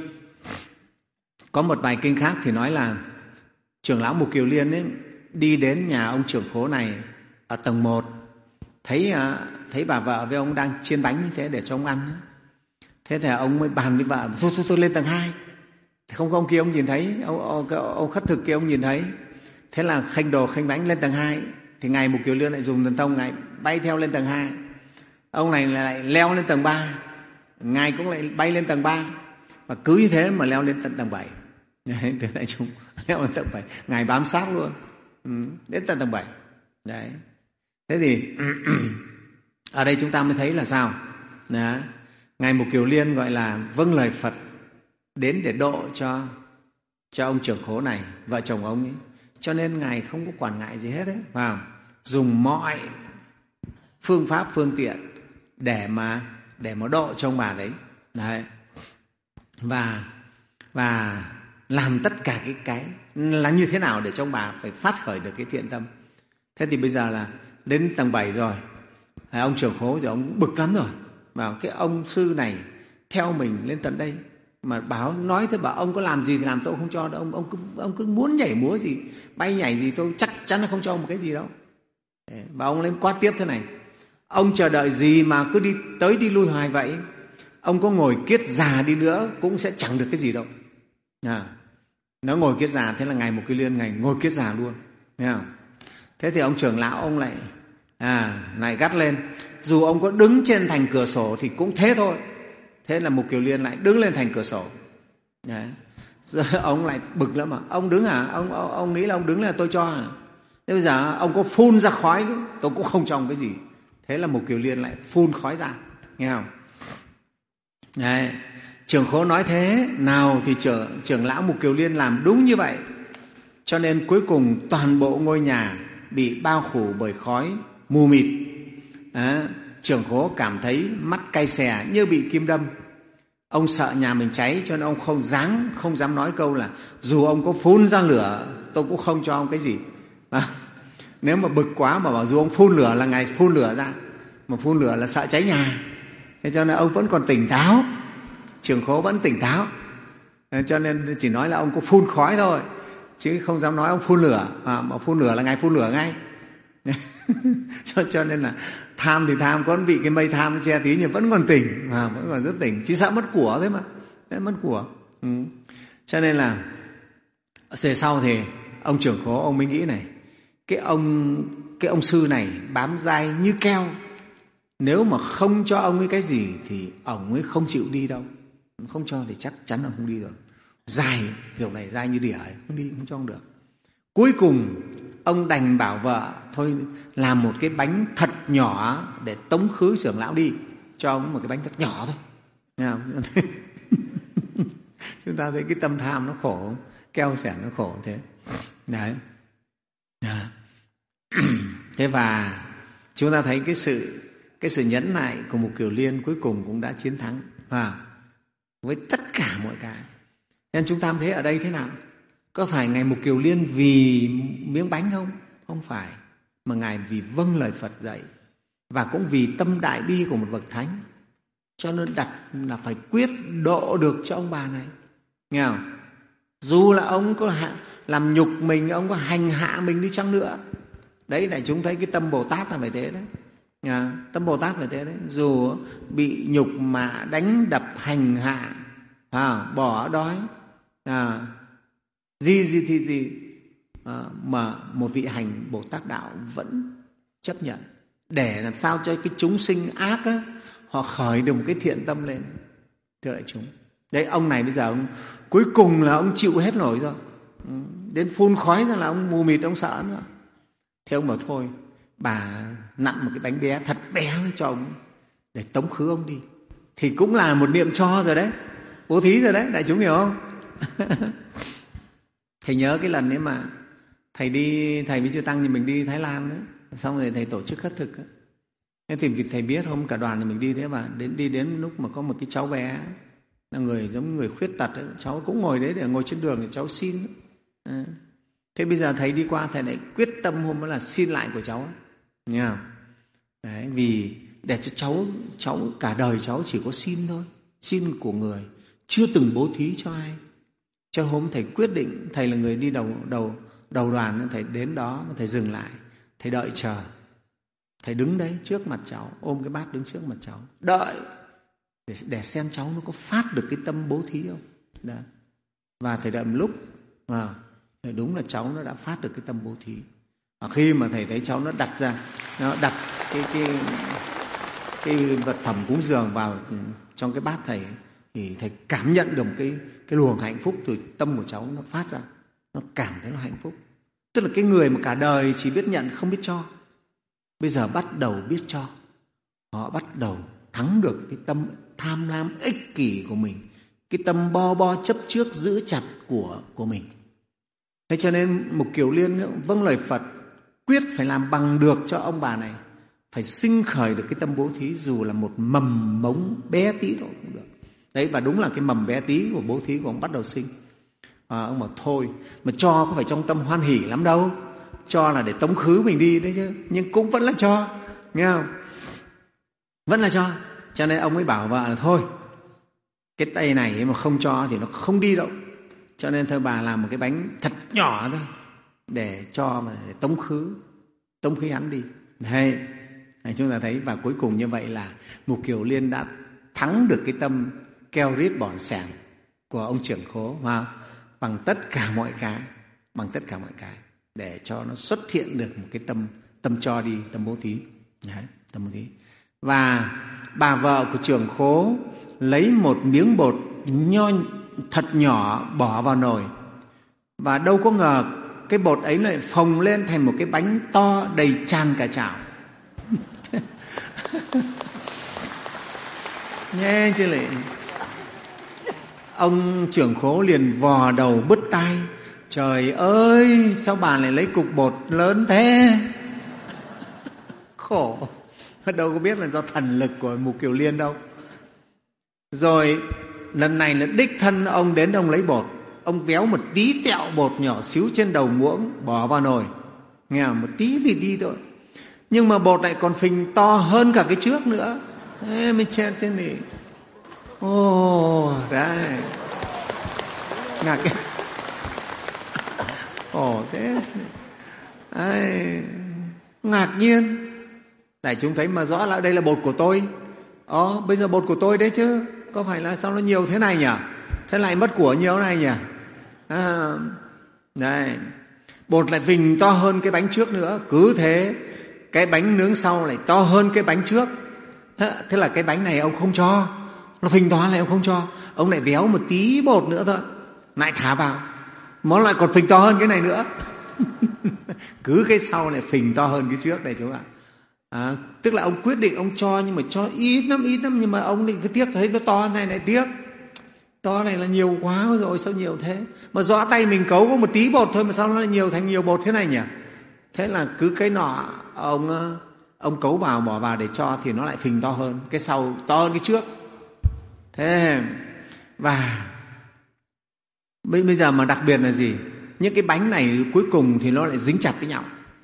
Có một bài kinh khác thì nói là trưởng lão Mục Kiều Liên ấy, đi đến nhà ông trưởng khố này ở tầng một, thấy thấy bà vợ với ông đang chiên bánh như thế để cho ông ăn. Thế thì ông mới bàn với vợ: thôi thôi tôi lên tầng hai. Không có ông kia ông nhìn thấy, ông, ông, ông khất thực kia ông nhìn thấy. Thế là khênh đồ khênh bánh lên tầng hai. Thì Ngài Mục Kiều Liên lại dùng thần thông, Ngài bay theo lên tầng hai. Ông này lại leo lên tầng ba, Ngài cũng lại bay lên tầng ba. Và cứ như thế mà leo lên tận tầng bảy. Từ đại chúng leo lên tầng bảy, Ngài bám sát luôn, ừ, đến tận tầng bảy. Đấy. Thế thì ở đây chúng ta mới thấy là sao? Đó. Ngài Mục Kiều Liên gọi là vâng lời Phật, đến để độ cho cho ông trưởng khố này, vợ chồng ông ấy. Cho nên Ngài không có quản ngại gì hết đấy, vào dùng mọi phương pháp phương tiện để mà để mà độ cho ông bà đấy. Đấy. Và và làm tất cả cái cái là như thế nào để cho ông bà phải phát khởi được cái thiện tâm. Thế thì bây giờ là đến tầng bảy rồi, ông trưởng khố thì ông bực lắm rồi. Bảo cái ông sư này theo mình lên tận đây mà bảo nói thế, bảo ông có làm gì thì làm, tôi không cho đâu. Ông ông cứ ông cứ muốn nhảy múa gì, bay nhảy gì, tôi chắc chắn là không cho ông một cái gì đâu. Và ông lên quát tiếp thế này: ông chờ đợi gì mà cứ đi tới đi lui hoài vậy? Ông có ngồi kiết già đi nữa cũng sẽ chẳng được cái gì đâu. À, nó ngồi kiết già, thế là Ngài Mục Kiều Liên Ngài ngồi kiết già luôn. Thấy không? Thế thì ông trưởng lão ông lại à này gắt lên: dù ông có đứng trên thành cửa sổ thì cũng thế thôi. Thế là Mục Kiều Liên lại đứng lên thành cửa sổ. Đấy. Rồi ông lại bực lắm mà: ông đứng hả? Ông, ông ông nghĩ là ông đứng là tôi cho hả? Thế bây giờ ông có phun ra khói tôi cũng không cho ông cái gì. Thế là Mục Kiều Liên lại phun khói ra, nghe không? Đấy. Trưởng khố nói thế nào thì trưởng, trưởng lão Mục Kiều Liên làm đúng như vậy. Cho nên cuối cùng toàn bộ ngôi nhà bị bao phủ bởi khói mù mịt. À, trưởng khố cảm thấy mắt cay xè như bị kim đâm. Ông sợ nhà mình cháy cho nên ông không dám, không dám nói câu là dù ông có phun ra lửa tôi cũng không cho ông cái gì. À, nếu mà bực quá mà bảo dù ông phun lửa là ngày phun lửa ra, mà phun lửa là sợ cháy nhà. Thế cho nên ông vẫn còn tỉnh táo, Trưởng Khố vẫn tỉnh táo. Thế cho nên chỉ nói là ông có phun khói thôi, chứ không dám nói ông phun lửa. À, mà phun lửa là ngày phun lửa ngay. cho, cho nên là tham thì tham, có bị cái mây tham che tí nhưng vẫn còn tỉnh, à, vẫn còn rất tỉnh, chỉ sợ mất của thế mà, thế mất của. Ừ. Cho nên là về sau thì ông Trưởng Khố ông mới nghĩ này, cái ông cái ông sư này bám dai như keo, nếu mà không cho ông ấy cái gì thì ông ấy không chịu đi đâu, không cho thì chắc chắn là không đi được. Dài kiểu này dai như đỉa ấy, không đi, không cho ông được. Cuối cùng ông đành bảo vợ thôi làm một cái bánh thật nhỏ để tống khứ trưởng lão đi, cho ông một cái bánh thật nhỏ thôi. Nghe không? Chúng ta thấy cái tâm tham nó khổ không? Keo xẻn nó khổ thế. Đấy. À. Thế và chúng ta thấy cái sự cái sự nhẫn nại của Mục Kiều Liên cuối cùng cũng đã chiến thắng, à, với tất cả mọi cái. Nên chúng ta thấy ở đây thế nào? Có phải Ngài Mục Kiều Liên vì miếng bánh không? Không phải. Mà Ngài vì vâng lời Phật dạy, và cũng vì tâm đại bi của một bậc thánh, cho nên đặt là phải quyết độ được cho ông bà này. Nghe không? Dù là ông có hạ, làm nhục mình, ông có hành hạ mình đi chăng nữa. Đấy là chúng thấy cái tâm Bồ Tát là phải thế đấy. À, tâm Bồ Tát phải thế đấy. Dù bị nhục mà đánh đập hành hạ, à, bỏ đói, à, gì gì thì gì, à, mà một vị hành Bồ Tát đạo vẫn chấp nhận, để làm sao cho cái chúng sinh ác á, họ khởi được một cái thiện tâm lên. Thưa đại chúng, đấy, ông này bây giờ ông, cuối cùng là ông chịu hết nổi rồi, đến phun khói ra là ông mù mịt, ông sợ nữa. Thế ông bảo thôi, bà nặn một cái bánh bé thật bé cho ông để tống khứ ông đi, thì cũng là một niệm cho rồi đấy, bố thí rồi đấy, đại chúng hiểu không? Thầy nhớ cái lần ấy mà thầy đi, thầy với Chư Tăng thì mình đi Thái Lan đấy, xong rồi thầy tổ chức khất thực ấy. Thế thì thầy biết không, cả đoàn thì mình đi thế mà đến đi đến lúc mà có một cái cháu bé là người giống người khuyết tật ấy, cháu cũng ngồi đấy để ngồi trên đường để cháu xin. À. Thế bây giờ thầy đi qua, thầy lại quyết tâm hôm đó là xin lại của cháu, nghe không? Đấy, vì để cho cháu cháu cả đời cháu chỉ có xin thôi, xin của người, chưa từng bố thí cho ai. Cho hôm thầy quyết định, thầy là người đi đầu đầu đầu đoàn, thầy đến đó và thầy dừng lại, thầy đợi chờ, thầy đứng đấy trước mặt cháu, ôm cái bát đứng trước mặt cháu, đợi để, để xem cháu nó có phát được cái tâm bố thí không. Đó. Và thầy đợi một lúc, à, đúng là cháu nó đã phát được cái tâm bố thí. Và khi mà thầy thấy cháu nó đặt ra, nó đặt cái cái cái vật phẩm cúng dường vào trong cái bát thầy, thì thầy cảm nhận được cái cái luồng hạnh phúc từ tâm của cháu nó phát ra, nó cảm thấy nó hạnh phúc. Tức là cái người mà cả đời chỉ biết nhận không biết cho, bây giờ bắt đầu biết cho, họ bắt đầu thắng được cái tâm tham lam ích kỷ của mình, cái tâm bo bo chấp trước giữ chặt của của mình. Thế cho nên Mục Kiều Liên vâng lời Phật, quyết phải làm bằng được cho ông bà này, phải sinh khởi được cái tâm bố thí, dù là một mầm mống bé tí thôi cũng được. Đấy, và đúng là cái mầm bé tí của bố thí của ông bắt đầu sinh. À, ông bảo thôi, mà cho có phải trong tâm hoan hỉ lắm đâu, cho là để tống khứ mình đi đấy chứ, nhưng cũng vẫn là cho, nghe không? Vẫn là cho. Cho nên ông ấy bảo vợ là thôi, cái tay này mà không cho thì nó không đi đâu. Cho nên thôi bà làm một cái bánh thật nhỏ thôi để cho mà để tống khứ, tống khứ hắn đi. Đây, này chúng ta thấy, và cuối cùng như vậy là Mục Kiều Liên đã thắng được cái tâm keo rít bỏn sẻn của ông Trưởng Khố, mà bằng tất cả mọi cái, bằng tất cả mọi cái để cho nó xuất hiện được một cái tâm tâm cho đi, tâm bố thí. Đấy, tâm bố thí. Và bà vợ của Trưởng Khố lấy một miếng bột nho thật nhỏ bỏ vào nồi, và đâu có ngờ cái bột ấy lại phồng lên thành một cái bánh to đầy tràn cả chảo. Nghe chưa lệ. Ông Trưởng Khố liền vò đầu bứt tai, trời ơi sao bà lại lấy cục bột lớn thế. Khổ, đâu có biết là do thần lực của Mục Kiều Liên đâu. Rồi lần này là đích thân ông đến ông lấy bột. Ông véo một tí tẹo bột nhỏ xíu trên đầu muỗng, bỏ vào nồi. Nghe không? Một tí thì đi thôi. Nhưng mà bột lại còn phình to hơn cả cái trước nữa. Thế mới chết thế này. Ồ, oh, đấy. Ngạc cái. Ồ, oh, thế. Đấy. Ngạc nhiên. Đại chúng thấy mà rõ là đây là bột của tôi. Ồ, bây giờ bột của tôi đấy chứ. Có phải là sao nó nhiều thế này nhỉ? Thế lại mất của nhiều này nhỉ? À, đây. Bột lại phình to hơn cái bánh trước nữa. Cứ thế cái bánh nướng sau lại to hơn cái bánh trước. Thế, thế là cái bánh này ông không cho. Nó phình to lại ông không cho. Ông lại véo một tí bột nữa thôi, lại thả vào. Món lại còn phình to hơn cái này nữa. Cứ cái sau lại phình to hơn cái trước này chúng ạ. À, tức là ông quyết định ông cho, nhưng mà cho ít lắm ít lắm. Nhưng mà ông định cứ tiếc thấy nó to này lại tiếc. To này là nhiều quá rồi, sao nhiều thế? Mà rõ tay mình cấu có một tí bột thôi mà sao nó lại nhiều thành nhiều bột thế này nhỉ? Thế là cứ cái nọ ông ông cấu vào bỏ vào để cho thì nó lại phình to hơn, cái sau to hơn cái trước. Thế và bây giờ mà đặc biệt là gì? Những cái bánh này cuối cùng thì nó lại dính chặt với nhau.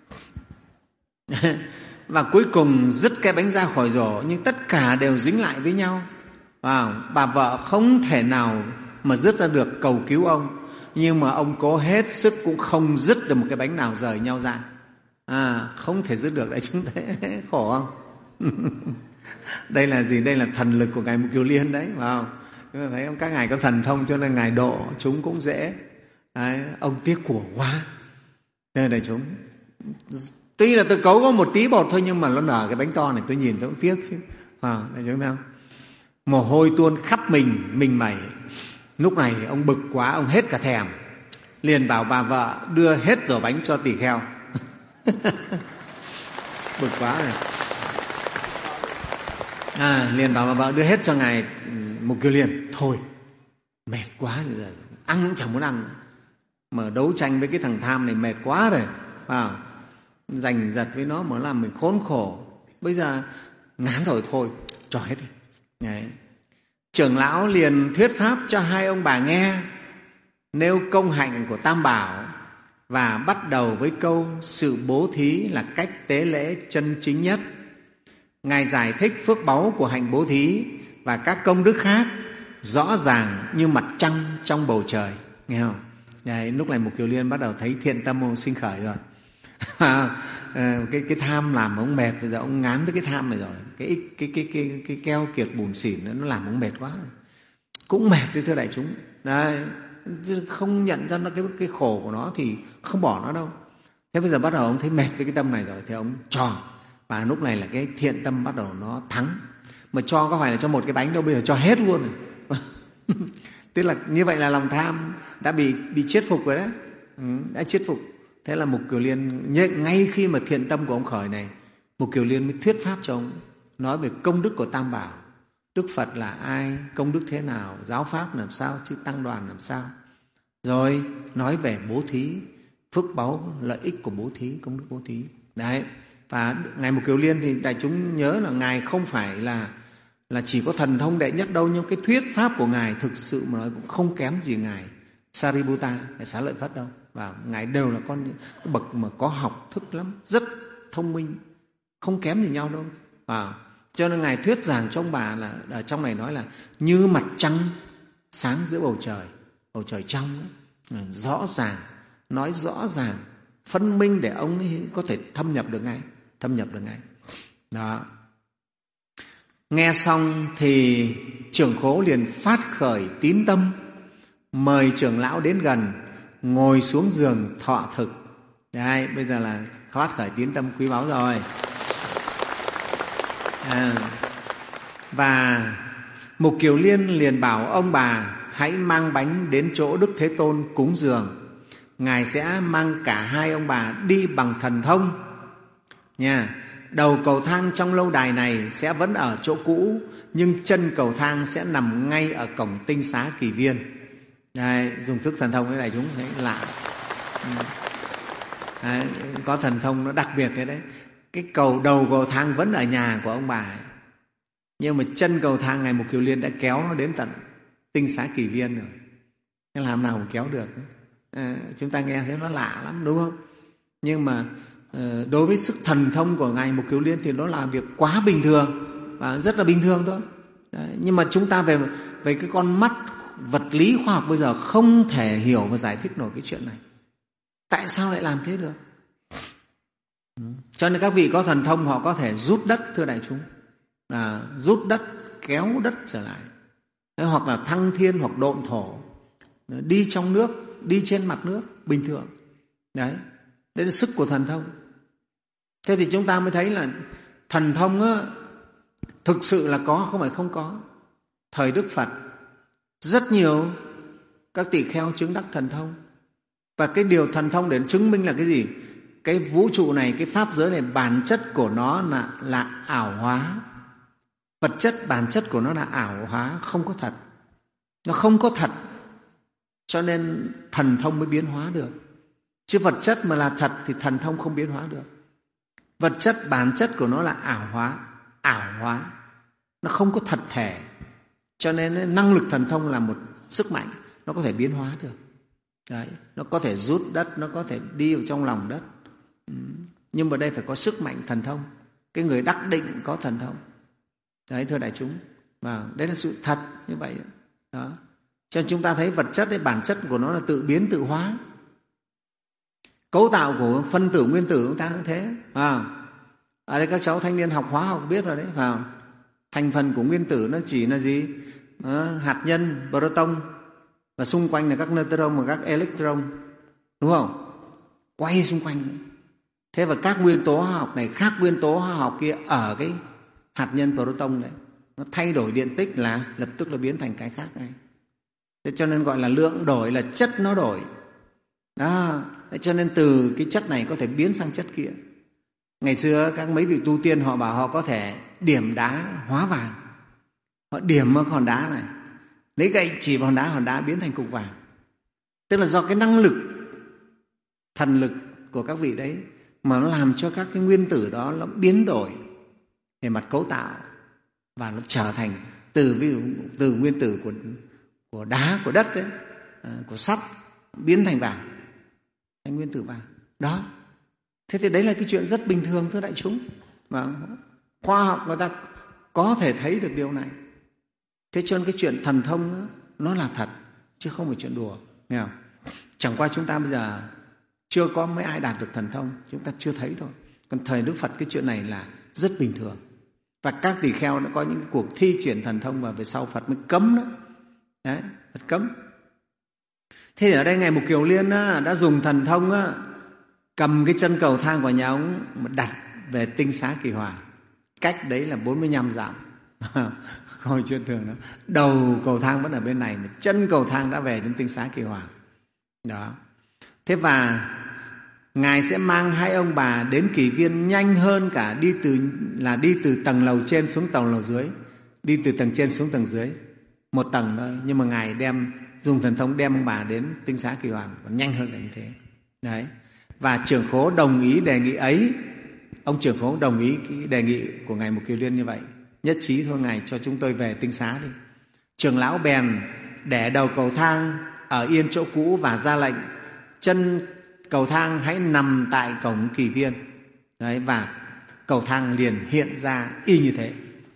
Và cuối cùng dứt cái bánh ra khỏi rổ, nhưng tất cả đều dính lại với nhau. À, bà vợ không thể nào mà dứt ra được, cầu cứu ông, nhưng mà ông cố hết sức cũng không dứt được một cái bánh nào rời nhau ra. À, không thể dứt được. Đấy, chúng thấy khổ không? Đây là gì? Đây là thần lực của ngài Mục Kiều Liên đấy, phải không? Chúng ta thấy không? Các ngài có thần thông cho nên ngài độ chúng cũng dễ. Đấy, ông tiếc của quá. Đây này chúng, tuy là tôi cấu có một tí bột thôi, nhưng mà nó nở cái bánh to này tôi nhìn tôi cũng tiếc chứ. À, đây chúng thấy không? Mồ hôi tuôn khắp mình, mình mẩy. Lúc này ông bực quá, ông hết cả thèm. Liền bảo bà vợ đưa hết rổ bánh cho tỳ kheo. Bực quá này. À, liền bảo bà vợ đưa hết cho ngài Mục Kiều Liên. Thôi, mệt quá rồi, ăn cũng chẳng muốn ăn. Mà đấu tranh với cái thằng tham này mệt quá rồi. À, giành giật với nó mà làm mình khốn khổ. Bây giờ ngán rồi, thôi, cho hết đi. Đấy. Trưởng lão liền thuyết pháp cho hai ông bà nghe, nêu công hạnh của Tam Bảo và bắt đầu với câu sự bố thí là cách tế lễ chân chính nhất. Ngài giải thích phước báu của hạnh bố thí và các công đức khác rõ ràng như mặt trăng trong bầu trời, nghe không? Đấy, lúc này Mục Kiều Liên bắt đầu thấy thiện tâm ông sinh khởi rồi. cái cái tham làm ông mệt, bây giờ ông ngán với cái tham này rồi. Cái cái cái cái cái keo kiệt bùn xỉn nó làm ông mệt quá. Cũng mệt đấy thưa đại chúng. Đấy, không nhận ra nó cái cái khổ của nó thì không bỏ nó đâu. Thế bây giờ bắt đầu ông thấy mệt với cái tâm này rồi thì ông cho. Và lúc này là cái thiện tâm bắt đầu nó thắng. Mà cho có phải là cho một cái bánh đâu, bây giờ cho hết luôn rồi. Tức là như vậy là lòng tham đã bị bị chết phục rồi đấy. Ừ, đã chết phục. Thế là Mục Kiều Liên ngay khi mà thiện tâm của ông khởi này, Mục Kiều Liên mới thuyết pháp cho ông, nói về công đức của Tam Bảo. Đức Phật là ai, công đức thế nào, giáo pháp làm sao, chứ tăng đoàn làm sao. Rồi nói về bố thí, phước báu, lợi ích của bố thí, công đức bố thí. Đấy. Và ngài Mục Kiều Liên thì đại chúng nhớ là ngài không phải là là chỉ có thần thông đệ nhất đâu, nhưng cái thuyết pháp của ngài thực sự mà nói cũng không kém gì ngài Sariputta, ngài Xá Lợi Phất đâu. Và ngài đều là con bậc mà có học thức lắm, rất thông minh, không kém gì nhau đâu. Và cho nên ngài thuyết giảng cho ông bà là ở trong này nói là như mặt trăng sáng giữa bầu trời, bầu trời trong ấy, rõ ràng, nói rõ ràng, phân minh để ông ấy có thể thâm nhập được ngay, thâm nhập được ngay. Đó. Nghe xong thì trưởng khố liền phát khởi tín tâm, mời trưởng lão đến gần, ngồi xuống giường thọ thực. Đấy, bây giờ là phát khởi tín tâm quý báu rồi. À, và Mục Kiều Liên liền bảo ông bà hãy mang bánh đến chỗ Đức Thế Tôn cúng dường. Ngài sẽ mang cả hai ông bà đi bằng thần thông nha. Đầu cầu thang trong lâu đài này sẽ vẫn ở chỗ cũ, nhưng chân cầu thang sẽ nằm ngay ở cổng tinh xá Kỳ Viên. Đây, dùng thức thần thông thế này chúng thấy lạ. Đấy, có thần thông nó đặc biệt thế đấy. Cái cầu đầu cầu thang vẫn ở nhà của ông bà ấy, nhưng mà chân cầu thang ngài Mục Kiều Liên đã kéo nó đến tận Tinh Xá Kỳ Viên rồi. Thế làm nào mà kéo được? À, chúng ta nghe thấy nó lạ lắm đúng không? Nhưng mà đối với sức thần thông của Ngài Mục Kiều Liên thì nó là việc quá bình thường và rất là bình thường thôi. Đấy, nhưng mà chúng ta về về cái con mắt vật lý khoa học bây giờ không thể hiểu và giải thích nổi cái chuyện này. Tại sao lại làm thế được? Cho nên các vị có thần thông họ có thể rút đất, thưa đại chúng, à, rút đất, kéo đất trở lại. Đấy, hoặc là thăng thiên hoặc độn thổ, đi trong nước, đi trên mặt nước bình thường. Đấy, đây là sức của thần thông. Thế thì chúng ta mới thấy là thần thông á, thực sự là có, không phải không có. Thời Đức Phật rất nhiều các tỳ kheo chứng đắc thần thông. Và cái điều thần thông để chứng minh là cái gì? Cái vũ trụ này, cái pháp giới này, bản chất của nó là, là ảo hóa. Vật chất, bản chất của nó là ảo hóa, không có thật. Nó không có thật, cho nên thần thông mới biến hóa được. Chứ vật chất mà là thật thì thần thông không biến hóa được. Vật chất, bản chất của nó là ảo hóa, ảo hóa. Nó không có thật thể. Cho nên năng lực thần thông là một sức mạnh, nó có thể biến hóa được. Đấy, nó có thể rút đất, nó có thể đi vào trong lòng đất. Nhưng mà đây phải có sức mạnh thần thông. Cái người đắc định có thần thông. Đấy, thưa đại chúng. Và đấy là sự thật như vậy. Đó. Cho nên chúng ta thấy vật chất ấy, bản chất của nó là tự biến tự hóa. Cấu tạo của phân tử nguyên tử chúng ta cũng thế. À, ở đây các cháu thanh niên học hóa học biết rồi đấy. À, thành phần của nguyên tử nó chỉ là gì? À, hạt nhân, proton, và xung quanh là các neutron và các electron, đúng không? Quay xung quanh. Thế và các nguyên tố hóa học này khác nguyên tố hóa học kia ở cái hạt nhân proton này. Nó thay đổi điện tích là lập tức là biến thành cái khác này. Thế cho nên gọi là lượng đổi, là chất nó đổi. Đó. Thế cho nên từ cái chất này có thể biến sang chất kia. Ngày xưa các mấy vị tu tiên họ bảo họ có thể điểm đá hóa vàng. Họ điểm vào hòn đá này, lấy gậy chỉ vào hòn đá, hòn đá biến thành cục vàng. Tức là do cái năng lực, thần lực của các vị đấy mà nó làm cho các cái nguyên tử đó nó biến đổi về mặt cấu tạo và nó trở thành từ ví dụ từ nguyên tử của của đá, của đất đấy, của sắt biến thành vàng, thành nguyên tử vàng. Đó. Thế thì đấy là cái chuyện rất bình thường, thưa đại chúng. Và khoa học người ta có thể thấy được điều này. Thế cho nên cái chuyện thần thông đó, nó là thật chứ không phải chuyện đùa, nghe không? Chẳng qua chúng ta bây giờ chưa có mấy ai đạt được thần thông, chúng ta chưa thấy thôi. Còn thời Đức Phật cái chuyện này là rất bình thường. Và các tỳ kheo đã có những cuộc thi triển thần thông và về sau Phật mới cấm đó. Đấy, Phật cấm. Thế ở đây Ngài Mục Kiều Liên á, đã dùng thần thông á, cầm cái chân cầu thang của nhà ông mà đặt về Tinh Xá Kỳ Hòa. Cách đấy là bốn mươi lăm dặm. Không chuyện thường đó. Đầu cầu thang vẫn ở bên này, mà chân cầu thang đã về đến Tinh Xá Kỳ Hòa. Đó. Thế và Ngài sẽ mang hai ông bà đến Kỳ Viên nhanh hơn cả đi từ là đi từ tầng lầu trên xuống tầng lầu dưới, đi từ tầng trên xuống tầng dưới, một tầng thôi. Nhưng mà Ngài đem dùng thần thông đem ông bà đến Tinh Xá Kỳ Hoàn còn nhanh hơn là như thế. Đấy. Và trưởng khố đồng ý đề nghị ấy. Ông trưởng khố đồng ý cái đề nghị của Ngài Mục Kiều Liên như vậy. Nhất trí thôi Ngài cho chúng tôi về Tinh Xá đi. Trưởng lão bèn để đầu cầu thang ở yên chỗ cũ và ra lệnh chân cầu thang hãy nằm tại cổng Kỳ Viên. Đấy, và cầu thang liền hiện ra y như thế.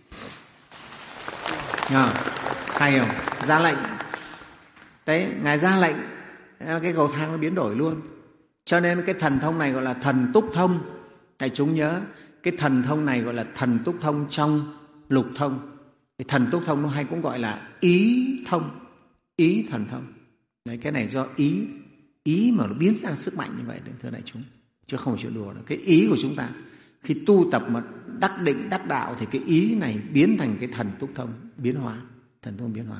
À, hay không? Ra lệnh. Đấy, Ngài ra lệnh, cái cầu thang nó biến đổi luôn. Cho nên cái thần thông này gọi là thần túc thông. Đại chúng nhớ, cái thần thông này gọi là thần túc thông trong lục thông. Cái thần túc thông nó hay cũng gọi là ý thông, ý thần thông. Đấy, cái này do ý, ý mà nó biến ra sức mạnh như vậy, thưa đại chúng, chứ không phải chuyện đùa đâu. Cái ý của chúng ta khi tu tập mà đắc định đắc đạo thì cái ý này biến thành cái thần túc thông, biến hóa, thần thông biến hóa.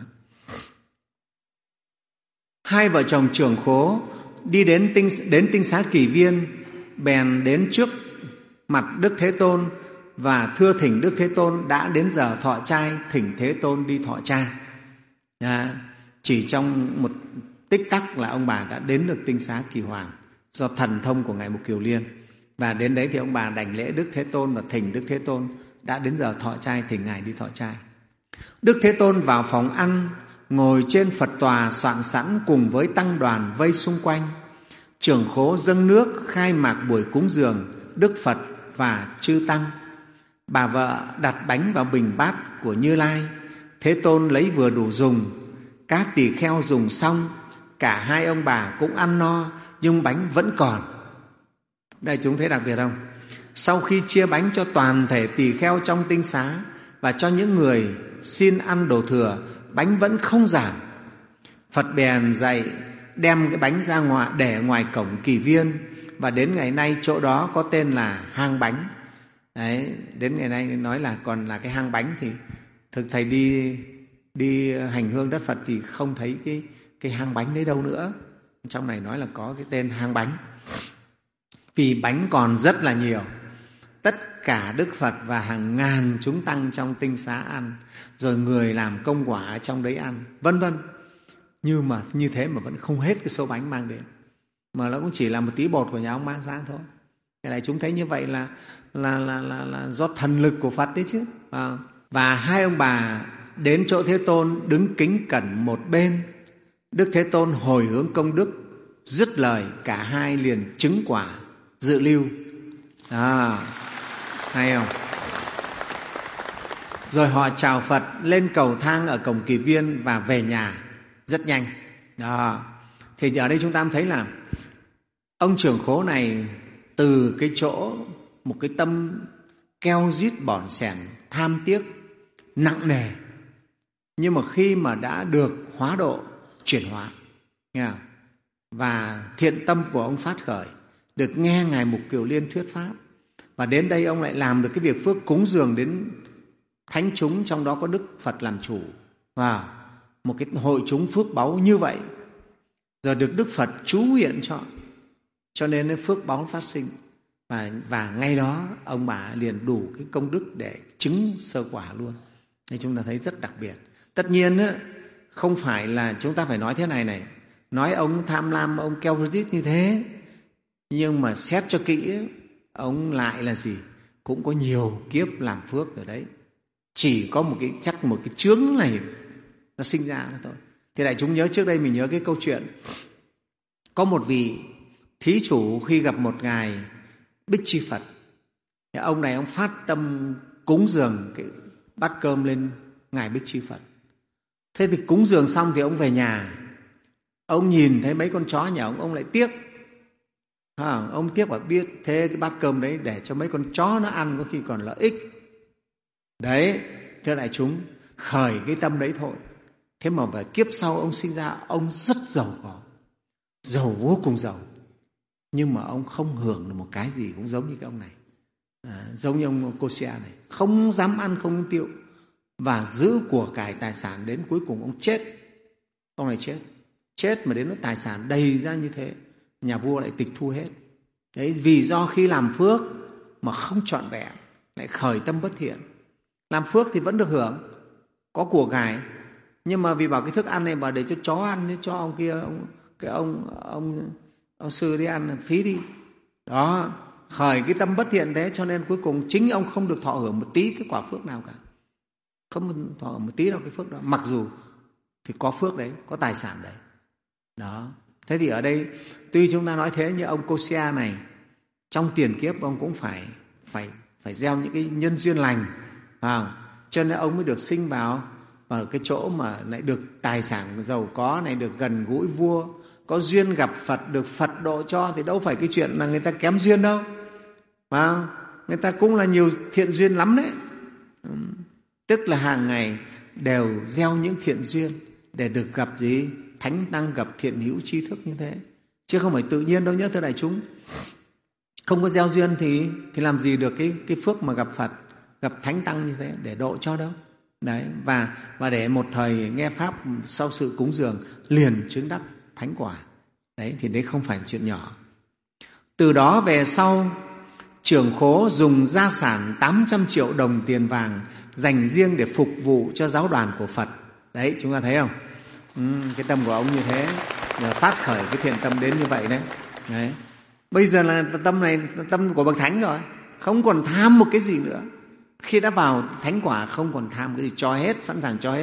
Hai vợ chồng trưởng khố đi đến tinh đến Tinh Xá Kỳ Viên, bèn đến trước mặt Đức Thế Tôn và thưa thỉnh Đức Thế Tôn đã đến giờ thọ trai, thỉnh Thế Tôn đi thọ trai. À, chỉ trong một tích tắc là ông bà đã đến được Tinh Xá Kỳ Hoàn do thần thông của Ngài Mục Kiều Liên. Và đến đấy thì ông bà đảnh lễ Đức Thế Tôn và thỉnh Đức Thế Tôn đã đến giờ thọ trai, thỉnh Ngài đi thọ trai. Đức Thế Tôn vào phòng ăn ngồi trên Phật tòa soạn sẵn cùng với tăng đoàn vây xung quanh. Trưởng khố dâng nước khai mạc buổi cúng dường Đức Phật và chư tăng. Bà vợ đặt bánh vào bình bát của Như Lai. Thế Tôn lấy vừa đủ dùng. Các tỳ kheo dùng xong, cả hai ông bà cũng ăn no, nhưng bánh vẫn còn. Đây chúng thấy đặc biệt không? Sau khi chia bánh cho toàn thể tỳ kheo trong tinh xá và cho những người xin ăn đồ thừa, bánh vẫn không giảm. Phật bèn dạy đem cái bánh ra ngoài để ngoài cổng Kỳ Viên, và đến ngày nay chỗ đó có tên là hang bánh. Đấy, đến ngày nay nói là còn là cái hang bánh, thì thực thầy đi đi hành hương đất Phật thì không thấy cái cái hang bánh đấy đâu nữa. Trong này nói là có cái tên hang bánh, vì bánh còn rất là nhiều. Tất cả Đức Phật và hàng ngàn chúng tăng trong tinh xá ăn, rồi người làm công quả ở trong đấy ăn, vân vân. Nhưng mà như thế mà vẫn không hết cái số bánh mang đến, mà nó cũng chỉ là một tí bột của nhà ông mang sang thôi. Cái này chúng thấy như vậy là là là là, là do thần lực của Phật đấy chứ. À, và hai ông bà đến chỗ Thế Tôn đứng kính cẩn một bên. Đức Thế Tôn hồi hướng công đức, dứt lời cả hai liền chứng quả dự lưu. À, hay không? Rồi họ chào Phật, lên cầu thang ở cổng Kỳ Viên và về nhà rất nhanh. Đó. Thì ở đây chúng ta thấy là ông trưởng khố này từ cái chỗ một cái tâm keo rít bỏn sẻn, tham tiếc nặng nề, nhưng mà khi mà đã được hóa độ, chuyển hóa, nghe không? Và thiện tâm của ông phát khởi, được nghe Ngài Mục Kiều Liên thuyết pháp, và đến đây ông lại làm được cái việc phước cúng dường đến thánh chúng, trong đó có Đức Phật làm chủ, và một cái hội chúng phước báu như vậy, rồi được Đức Phật chú nguyện cho, cho nên phước báu phát sinh. Và, và ngay đó ông bà liền đủ cái công đức để chứng sơ quả luôn. Nên chúng ta thấy rất đặc biệt. Tất nhiên không phải là chúng ta phải nói thế này này, nói ông tham lam, ông keo rít như thế, nhưng mà xét cho kỹ, ông lại là gì? Cũng có nhiều kiếp làm phước rồi đấy. Chỉ có một cái chắc một cái chướng này nó sinh ra thôi. Thì đại chúng nhớ trước đây mình nhớ cái câu chuyện, có một vị thí chủ khi gặp một ngài Bích Chi Phật, thì ông này ông phát tâm cúng dường cái bát cơm lên ngài Bích Chi Phật. Thế thì cúng dường xong thì ông về nhà, ông nhìn thấy mấy con chó nhà ông, ông lại tiếc. À, ông tiếc và biết thế cái bát cơm đấy để cho mấy con chó nó ăn có khi còn lợi ích. Đấy, thưa đại chúng, khởi cái tâm đấy thôi. Thế mà về kiếp sau ông sinh ra, ông rất giàu có, giàu vô cùng giàu. Nhưng mà ông không hưởng được một cái gì, cũng giống như cái ông này, à, giống như ông Cô-si-a này, không dám ăn, không tiêu, và giữ của cải tài sản, đến cuối cùng ông chết. Ông này chết, chết mà đến lúc tài sản đầy ra như thế, nhà vua lại tịch thu hết. Đấy, vì do khi làm phước mà không trọn vẹn, lại khởi tâm bất thiện. Làm phước thì vẫn được hưởng, có của cải, nhưng mà vì bảo cái thức ăn này mà để cho chó ăn, cho ông kia, ông, cái ông ông ông sư đi ăn phí đi. Đó, khởi cái tâm bất thiện thế, cho nên cuối cùng chính ông không được thọ hưởng một tí cái quả phước nào cả, không thọ hưởng một tí nào cái phước đó, mặc dù thì có phước đấy, có tài sản đấy. Đó. Thế thì ở đây tuy chúng ta nói thế, nhưng ông Cô-si-a này trong tiền kiếp ông cũng phải phải phải gieo những cái nhân duyên lành, à, cho nên ông mới được sinh vào vào cái chỗ mà lại được tài sản giàu có này, được gần gũi vua, có duyên gặp Phật, được Phật độ cho, thì đâu phải cái chuyện là người ta kém duyên đâu, à, người ta cũng là nhiều thiện duyên lắm đấy. Tức là hàng ngày đều gieo những thiện duyên để được gặp gì? Thánh tăng, gặp thiện hữu tri thức như thế, chứ không phải tự nhiên đâu nhé, thưa đại chúng. Không có gieo duyên thì thì làm gì được cái cái phước mà gặp Phật, gặp thánh tăng như thế để độ cho đâu. Đấy, và và để một thời nghe pháp sau sự cúng dường liền chứng đắc thánh quả. Đấy, thì đấy không phải là chuyện nhỏ. Từ đó về sau, trưởng khố dùng gia sản tám trăm triệu đồng tiền vàng dành riêng để phục vụ cho giáo đoàn của Phật. Đấy, chúng ta thấy không? Ừ, cái tâm của ông như thế, là phát khởi cái thiện tâm đến như vậy đấy. Đấy. Bây giờ là tâm này tâm của bậc thánh rồi, không còn tham một cái gì nữa. Khi đã vào thánh quả không còn tham cái gì, cho hết, sẵn sàng cho hết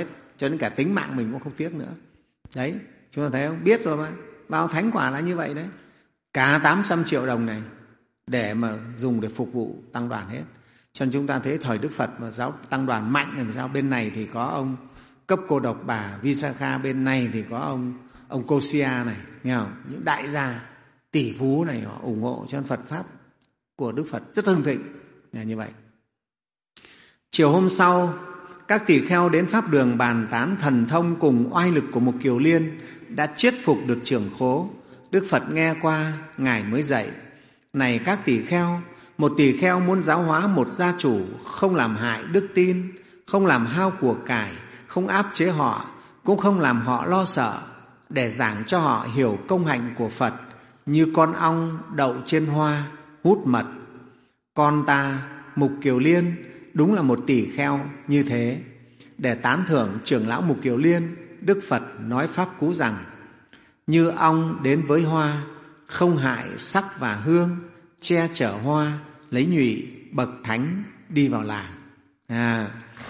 cho đến cả tính mạng mình cũng không tiếc nữa. Đấy, chúng ta thấy không? Biết rồi mà, vào thánh quả là như vậy đấy. Cả tám trăm triệu đồng này để mà dùng để phục vụ tăng đoàn hết. Cho nên chúng ta thấy thời Đức Phật mà giáo tăng đoàn mạnh làm sao, bên này thì có ông Cấp Cô Độc Bà Visakha, bên này thì có ông ông Kosia này, nghe không? Những đại gia tỷ phú này họ ủng hộ cho Phật pháp của Đức Phật rất hưng thịnh là như vậy. Chiều hôm sau, các tỳ kheo đến pháp đường bàn tán thần thông cùng oai lực của một Kiều Liên đã chiết phục được trưởng khố. Đức Phật nghe qua, ngài mới dạy: này các tỳ kheo, một tỳ kheo muốn giáo hóa một gia chủ, không làm hại đức tin, không làm hao của cải, không áp chế họ, cũng không làm họ lo sợ, để giảng cho họ hiểu công hạnh của Phật, như con ong đậu trên hoa hút mật. Con ta Mục Kiều Liên đúng là một tỳ kheo như thế. Để tán thưởng trưởng lão Mục Kiều Liên, Đức Phật nói pháp cú rằng: như ong đến với hoa, không hại sắc và hương, che chở hoa, lấy nhụy bậc thánh đi vào làng. À,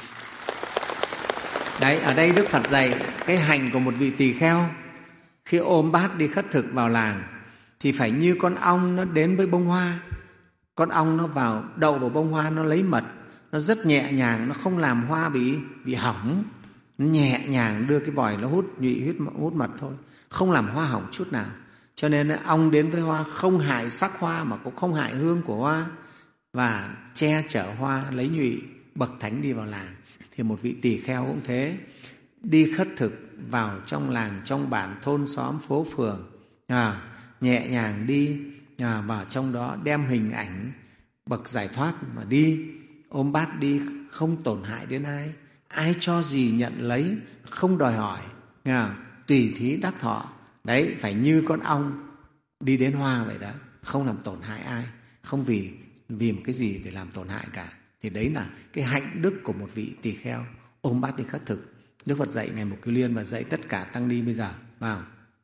đấy, ở đây Đức Phật dạy cái hành của một vị tỳ kheo khi ôm bát đi khất thực vào làng thì phải như con ong nó đến với bông hoa. Con ong nó vào đậu vào bông hoa, nó lấy mật, nó rất nhẹ nhàng, nó không làm hoa bị bị hỏng, nó nhẹ nhàng đưa cái vòi nó hút nhụy hút, hút mật thôi, không làm hoa hỏng chút nào. Cho nên ong đến với hoa không hại sắc hoa mà cũng không hại hương của hoa, và che chở hoa, lấy nhụy bậc thánh đi vào làng. Thì một vị tỳ kheo cũng thế, đi khất thực vào trong làng, trong bản, thôn xóm, phố phường, à, nhẹ nhàng đi à, vào trong đó, đem hình ảnh bậc giải thoát mà đi, ôm bát đi, không tổn hại đến ai, ai cho gì nhận lấy, không đòi hỏi, à, tùy thí đắc thọ. Đấy, phải như con ong đi đến hoa vậy đó, không làm tổn hại ai, không vì vì một cái gì để làm tổn hại cả. Thì đấy là cái hạnh đức của một vị tỳ kheo ôm bát đi khất thực. Đức Phật dạy ngài Mục Kiều Liên và dạy tất cả tăng ni bây giờ. Vào.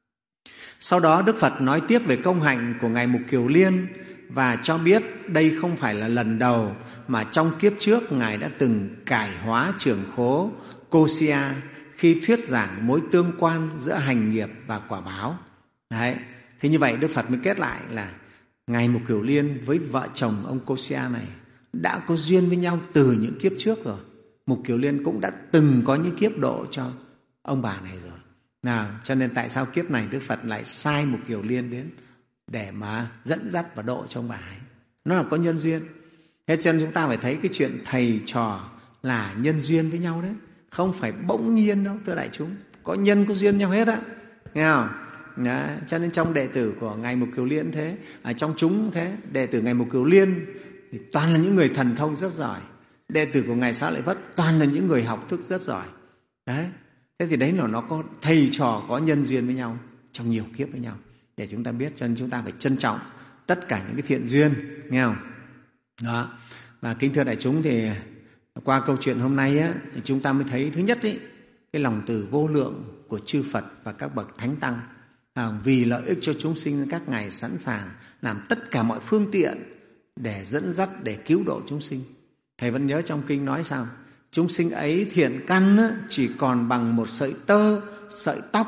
Sau đó Đức Phật nói tiếp về công hạnh của ngài Mục Kiều Liên và cho biết đây không phải là lần đầu mà trong kiếp trước ngài đã từng cải hóa trưởng khố Kosia khi thuyết giảng mối tương quan giữa hành nghiệp và quả báo. Đấy. Thế như vậy Đức Phật mới kết lại là ngài Mục Kiều Liên với vợ chồng ông Kosia này đã có duyên với nhau từ những kiếp trước rồi. Mục Kiều Liên cũng đã từng có những kiếp độ cho ông bà này rồi. Nào, cho nên tại sao kiếp này Đức Phật lại sai Mục Kiều Liên đến để mà dẫn dắt và độ cho ông bà ấy? Nó là có nhân duyên. Thế cho nên chúng ta phải thấy cái chuyện thầy trò là nhân duyên với nhau đấy, không phải bỗng nhiên đâu, thưa đại chúng. Có nhân có duyên nhau hết á, nghe không? Đó, cho nên trong đệ tử của ngài Mục Kiều Liên thế, ở trong chúng thế, đệ tử ngài Mục Kiều Liên thì toàn là những người thần thông rất giỏi. Đệ tử của ngài Xá Lợi Phất toàn là những người học thức rất giỏi. Đấy, thế thì đấy là nó có thầy trò có nhân duyên với nhau trong nhiều kiếp với nhau để chúng ta biết. Cho nên chúng ta phải trân trọng tất cả những cái thiện duyên, nghe không? Đó. Và kính thưa đại chúng, thì qua câu chuyện hôm nay á, thì chúng ta mới thấy thứ nhất ý, cái lòng từ vô lượng của chư Phật và các bậc thánh tăng, à, vì lợi ích cho chúng sinh các ngài sẵn sàng làm tất cả mọi phương tiện để dẫn dắt, để cứu độ chúng sinh. Thầy vẫn nhớ trong kinh nói sao? Chúng sinh ấy thiện căn á, chỉ còn bằng một sợi tơ, sợi tóc,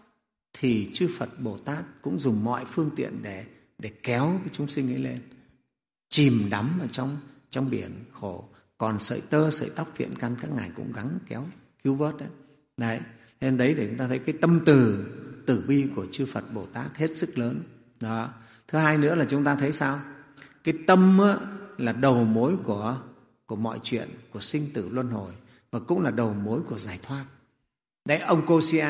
thì chư Phật Bồ Tát cũng dùng mọi phương tiện để để kéo cái chúng sinh ấy lên, chìm đắm ở trong trong biển khổ. Còn sợi tơ, sợi tóc thiện căn các ngài cũng gắng kéo cứu vớt đấy. Đấy, nên đấy để chúng ta thấy cái tâm từ từ bi của chư Phật Bồ Tát hết sức lớn. Đó. Thứ hai nữa là chúng ta thấy sao? Cái tâm á, là đầu mối của của mọi chuyện, của sinh tử luân hồi, và cũng là đầu mối của giải thoát. Đấy, ông Kosia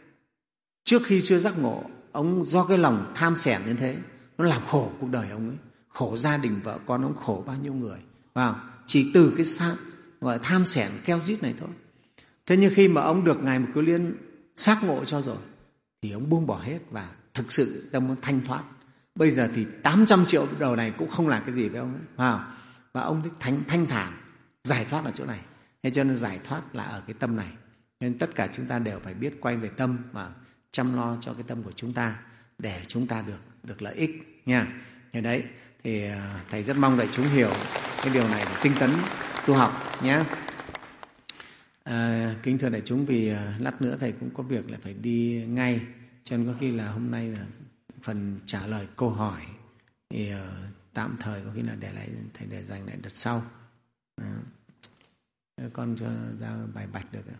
trước khi chưa giác ngộ, ông do cái lòng tham sẻn như thế, nó làm khổ cuộc đời ông ấy, khổ gia đình vợ con ông, khổ bao nhiêu người, vào chỉ từ cái sa, gọi là tham sẻn keo rít này thôi. Thế nhưng khi mà ông được ngài Mục Kiều Liên giác ngộ cho rồi, thì ông buông bỏ hết và thực sự ông thanh thoát. Bây giờ thì tám trăm triệu đầu này cũng không làm cái gì với ông ấy, vào và ông thanh thanh thản giải thoát ở chỗ này. Thế cho nên giải thoát là ở cái tâm này. Nên tất cả chúng ta đều phải biết quay về tâm và chăm lo cho cái tâm của chúng ta để chúng ta được được lợi ích nha. Như đấy thì thầy rất mong đại chúng hiểu cái điều này để tinh tấn tu học nhé. À, kính thưa đại chúng, vì à, lát nữa thầy cũng có việc là phải đi ngay, cho nên có khi là hôm nay là phần trả lời câu hỏi thì uh, tạm thời có khi là để lại thầy để dành lại đợt sau. À, con cho ra bài bạch được ạ.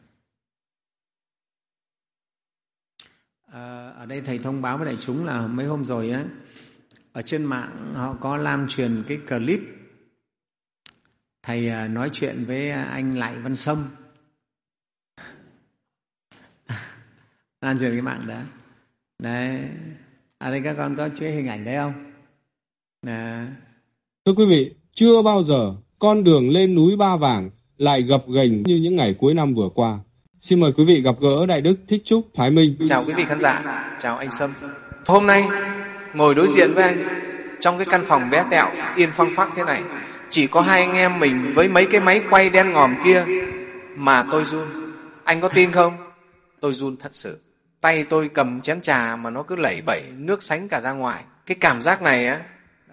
À, ở đây thầy thông báo với đại chúng là mấy hôm rồi á, ở trên mạng họ có lan truyền cái clip thầy à, nói chuyện với anh Lại Văn Sâm. Lan truyền cái mạng đó. Đấy. Ở đây các con có chế hình ảnh đấy không? Nè. Thưa quý vị, chưa bao giờ con đường lên núi Ba Vàng lại gập ghềnh như những ngày cuối năm vừa qua. Xin mời quý vị gặp gỡ Đại Đức Thích Trúc Thái Minh. Chào quý vị khán giả, chào anh Sâm. Hôm nay ngồi đối diện với anh trong cái căn phòng bé tẹo, yên phăng phắc thế này, chỉ có hai anh em mình với mấy cái máy quay đen ngòm kia mà tôi run. Anh có tin không? Tôi run thật sự. Tay tôi cầm chén trà mà nó cứ lẩy bẩy, nước sánh cả ra ngoài. Cái cảm giác này á,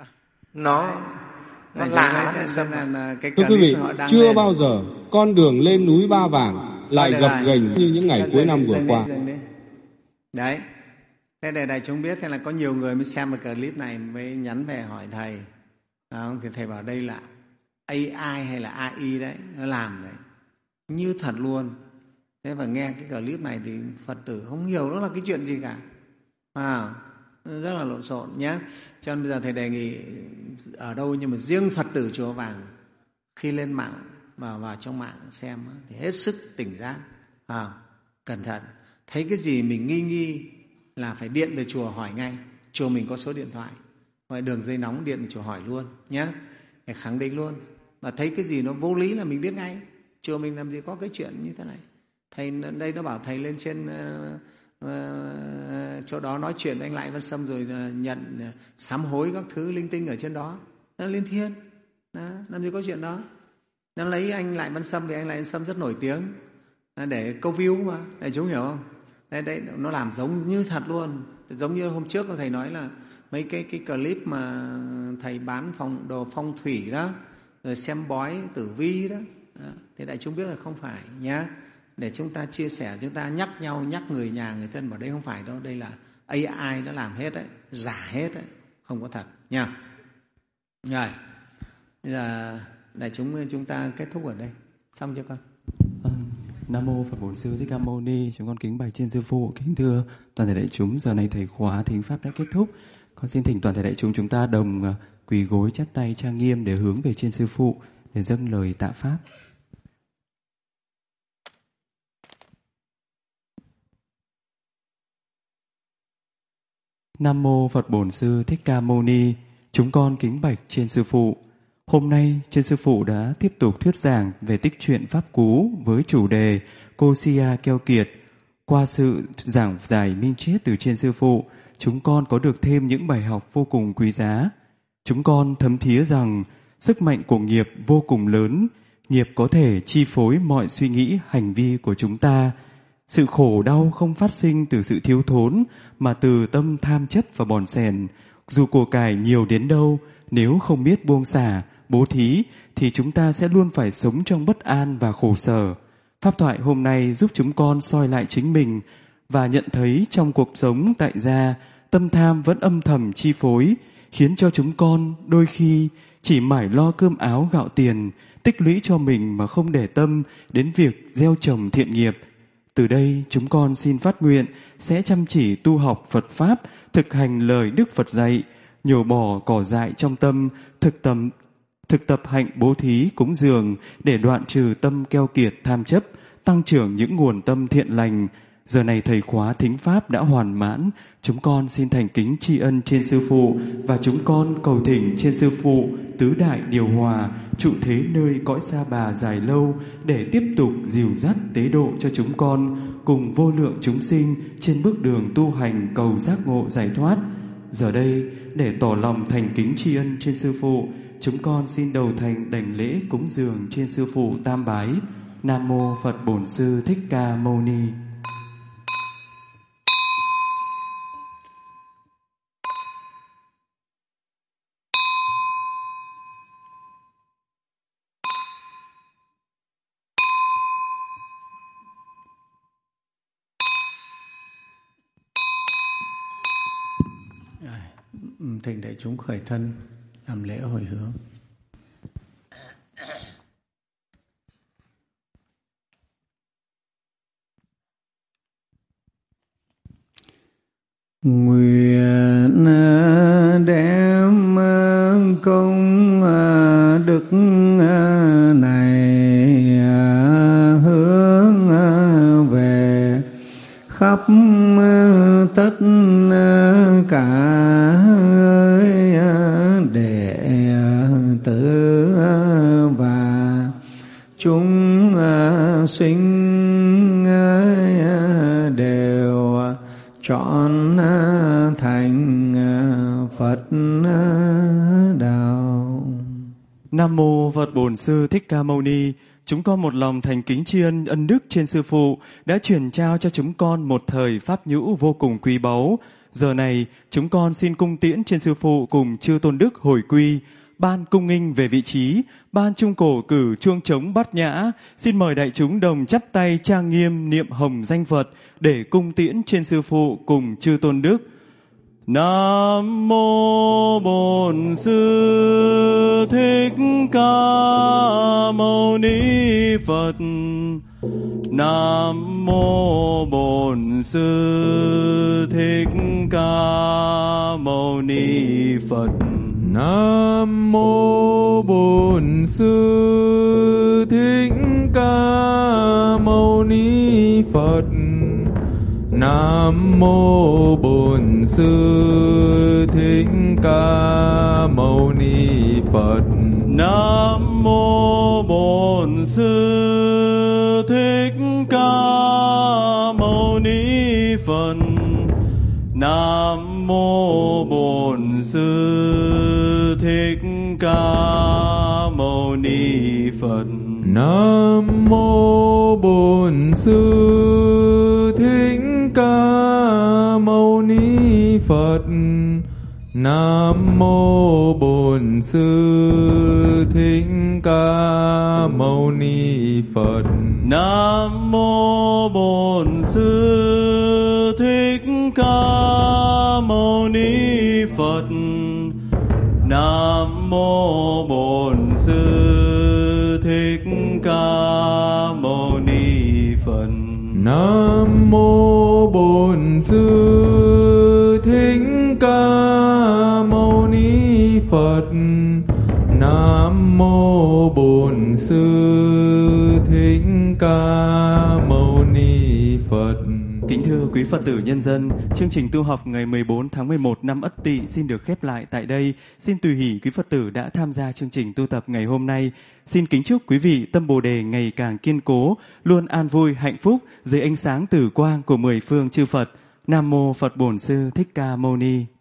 nó nó lạ lắm anh Sâm. Thưa quý vị, chưa bao giờ con đường lên núi Ba Vàng lại gập ghềnh như những ngày cuối năm vừa qua. Đấy. Thế để đại chúng biết, thế là có nhiều người mới xem cái clip này mới nhắn về hỏi thầy. À, thì thầy bảo đây là a i hay là a i đấy, nó làm đấy. Như thật luôn. Thế và nghe cái clip này thì Phật tử không hiểu nó là cái chuyện gì cả. À, rất là lộn xộn nhé. Cho nên bây giờ thầy đề nghị ở đâu, nhưng mà riêng Phật tử Chùa Vàng khi lên mạng và vào trong mạng xem thì hết sức tỉnh giác, à, cẩn thận. Thấy cái gì mình nghi nghi là phải điện về chùa hỏi ngay. Chùa mình có số điện thoại, gọi đường dây nóng, điện về chùa hỏi luôn nhé, để khẳng định luôn. Và thấy cái gì nó vô lý là mình biết ngay. Chùa mình làm gì có cái chuyện như thế này. Thầy đây nó bảo thầy lên trên uh, uh, chỗ đó nói chuyện với anh Lại Văn Sâm rồi uh, nhận uh, sám hối các thứ linh tinh ở trên đó. Nó lên thiên. Đó, làm gì có chuyện đó. Nó lấy anh Lại Văn Sâm vì anh Lại Văn Sâm rất nổi tiếng để câu view mà. Đại chúng hiểu không? Đấy, đấy, nó làm giống như thật luôn. Giống như hôm trước thầy nói là mấy cái, cái clip mà thầy bán phòng, đồ phong thủy đó, rồi xem bói tử vi đó, đó. Thì đại chúng biết là không phải nhá. Để chúng ta chia sẻ, chúng ta nhắc nhau, nhắc người nhà, người thân, bảo đây không phải đâu, đây là a i nó làm hết đấy, giả hết đấy, không có thật nha. Rồi, bây giờ đại chúng chúng ta kết thúc ở đây. Xong chưa con? Nam mô Phật Bổn Sư Thích Ca Mâu Ni. Chúng con kính bạch trên sư phụ. Kính thưa toàn thể đại chúng, giờ này thầy khóa thính pháp đã kết thúc. Con xin thỉnh toàn thể đại chúng chúng ta đồng quỳ gối chắp tay trang nghiêm để hướng về trên sư phụ để dâng lời tạ pháp. Nam mô Phật Bổn Sư Thích Ca Mâu Ni. Chúng con kính bạch trên sư phụ. Hôm nay, trên sư phụ đã tiếp tục thuyết giảng về tích truyện Pháp Cú với chủ đề Cô Si A keo kiệt. Qua sự giảng giải minh triết từ trên sư phụ, chúng con có được thêm những bài học vô cùng quý giá. Chúng con thấm thía rằng sức mạnh của nghiệp vô cùng lớn, nghiệp có thể chi phối mọi suy nghĩ, hành vi của chúng ta. Sự khổ đau không phát sinh từ sự thiếu thốn, mà từ tâm tham chấp và bòn xèn. Dù của cải nhiều đến đâu, nếu không biết buông xả, bố thí, thì chúng ta sẽ luôn phải sống trong bất an và khổ sở. Pháp thoại hôm nay giúp chúng con soi lại chính mình và nhận thấy trong cuộc sống tại gia, tâm tham vẫn âm thầm chi phối, khiến cho chúng con đôi khi chỉ mải lo cơm áo gạo tiền, tích lũy cho mình mà không để tâm đến việc gieo trồng thiện nghiệp. Từ đây chúng con xin phát nguyện sẽ chăm chỉ tu học Phật Pháp, thực hành lời Đức Phật dạy, nhổ bỏ cỏ dại trong tâm, thực tâm thực tập hạnh bố thí cúng dường để đoạn trừ tâm keo kiệt tham chấp, tăng trưởng những nguồn tâm thiện lành. Giờ này thầy khóa thính pháp đã hoàn mãn, chúng con xin thành kính tri ân trên sư phụ và chúng con cầu thỉnh trên sư phụ tứ đại điều hòa, trụ thế nơi cõi Sa Bà dài lâu để tiếp tục dìu dắt tế độ cho chúng con cùng vô lượng chúng sinh trên bước đường tu hành cầu giác ngộ giải thoát. Giờ đây để tỏ lòng thành kính tri ân trên sư phụ, chúng con xin đầu thành đảnh lễ cúng dường trên sư phụ tam bái. Nam mô Phật Bổn Sư Thích Ca Mâu Ni. Thỉnh đại chúng khởi thân làm lễ hồi hướng. Nguyện đem công đức này hướng về khắp tất cả đệ tử và chúng sinh đều trọn thành Phật đạo. Nam mô Phật Bổn Sư Thích Ca Mâu Ni. Chúng con một lòng thành kính tri ân ân đức trên Sư Phụ đã truyền trao cho chúng con một thời pháp nhũ vô cùng quý báu. Giờ này chúng con xin cung tiễn trên Sư Phụ cùng chư tôn đức hồi quy. Ban cung nghinh về vị trí, ban trung cổ cử chuông trống bát nhã, xin mời đại chúng đồng chắp tay trang nghiêm niệm hồng danh Phật để cung tiễn trên Sư Phụ cùng chư tôn đức. Nam mô Bổn Sư Thích Ca Mâu Ni Phật. Nam mô Bổn Sư Thích Ca Mâu Ni Phật. Nam mô Bổn Sư Thích Ca Mâu Ni Phật. Nam mô Bổn Sư Thích Ca Mâu Ni Phật. Nam mô Bổn Sư Thích Ca Mâu Ni Phật. Nam mô Bổn Sư Thích Ca Mâu Ni Phật. Nam mô Bổn Sư Thích Ca Mâu Ni Phật. Nam mô Bổn Sư Thích Ca Mâu Ni Phật. Nam mô Bổn Sư Thích Ca Mâu Ni Phật. Nam mô Bổn Sư Thích Ca Mâu Ni Phật. Nam mô Bổn Sư Thích Ca Mâu Ni Phật. Nam mô Bổn Sư Thích Ca Mâu Ni Phật. Kính thưa quý Phật tử nhân dân, chương trình tu học ngày mười bốn tháng mười một năm Ất Tỵ xin được khép lại tại đây. Xin tùy hỷ quý Phật tử đã tham gia chương trình tu tập ngày hôm nay. Xin kính chúc quý vị tâm Bồ đề ngày càng kiên cố, luôn an vui, hạnh phúc dưới ánh sáng tử quang của mười phương chư Phật. Nam mô Phật Bổn Sư Thích Ca Mâu Ni.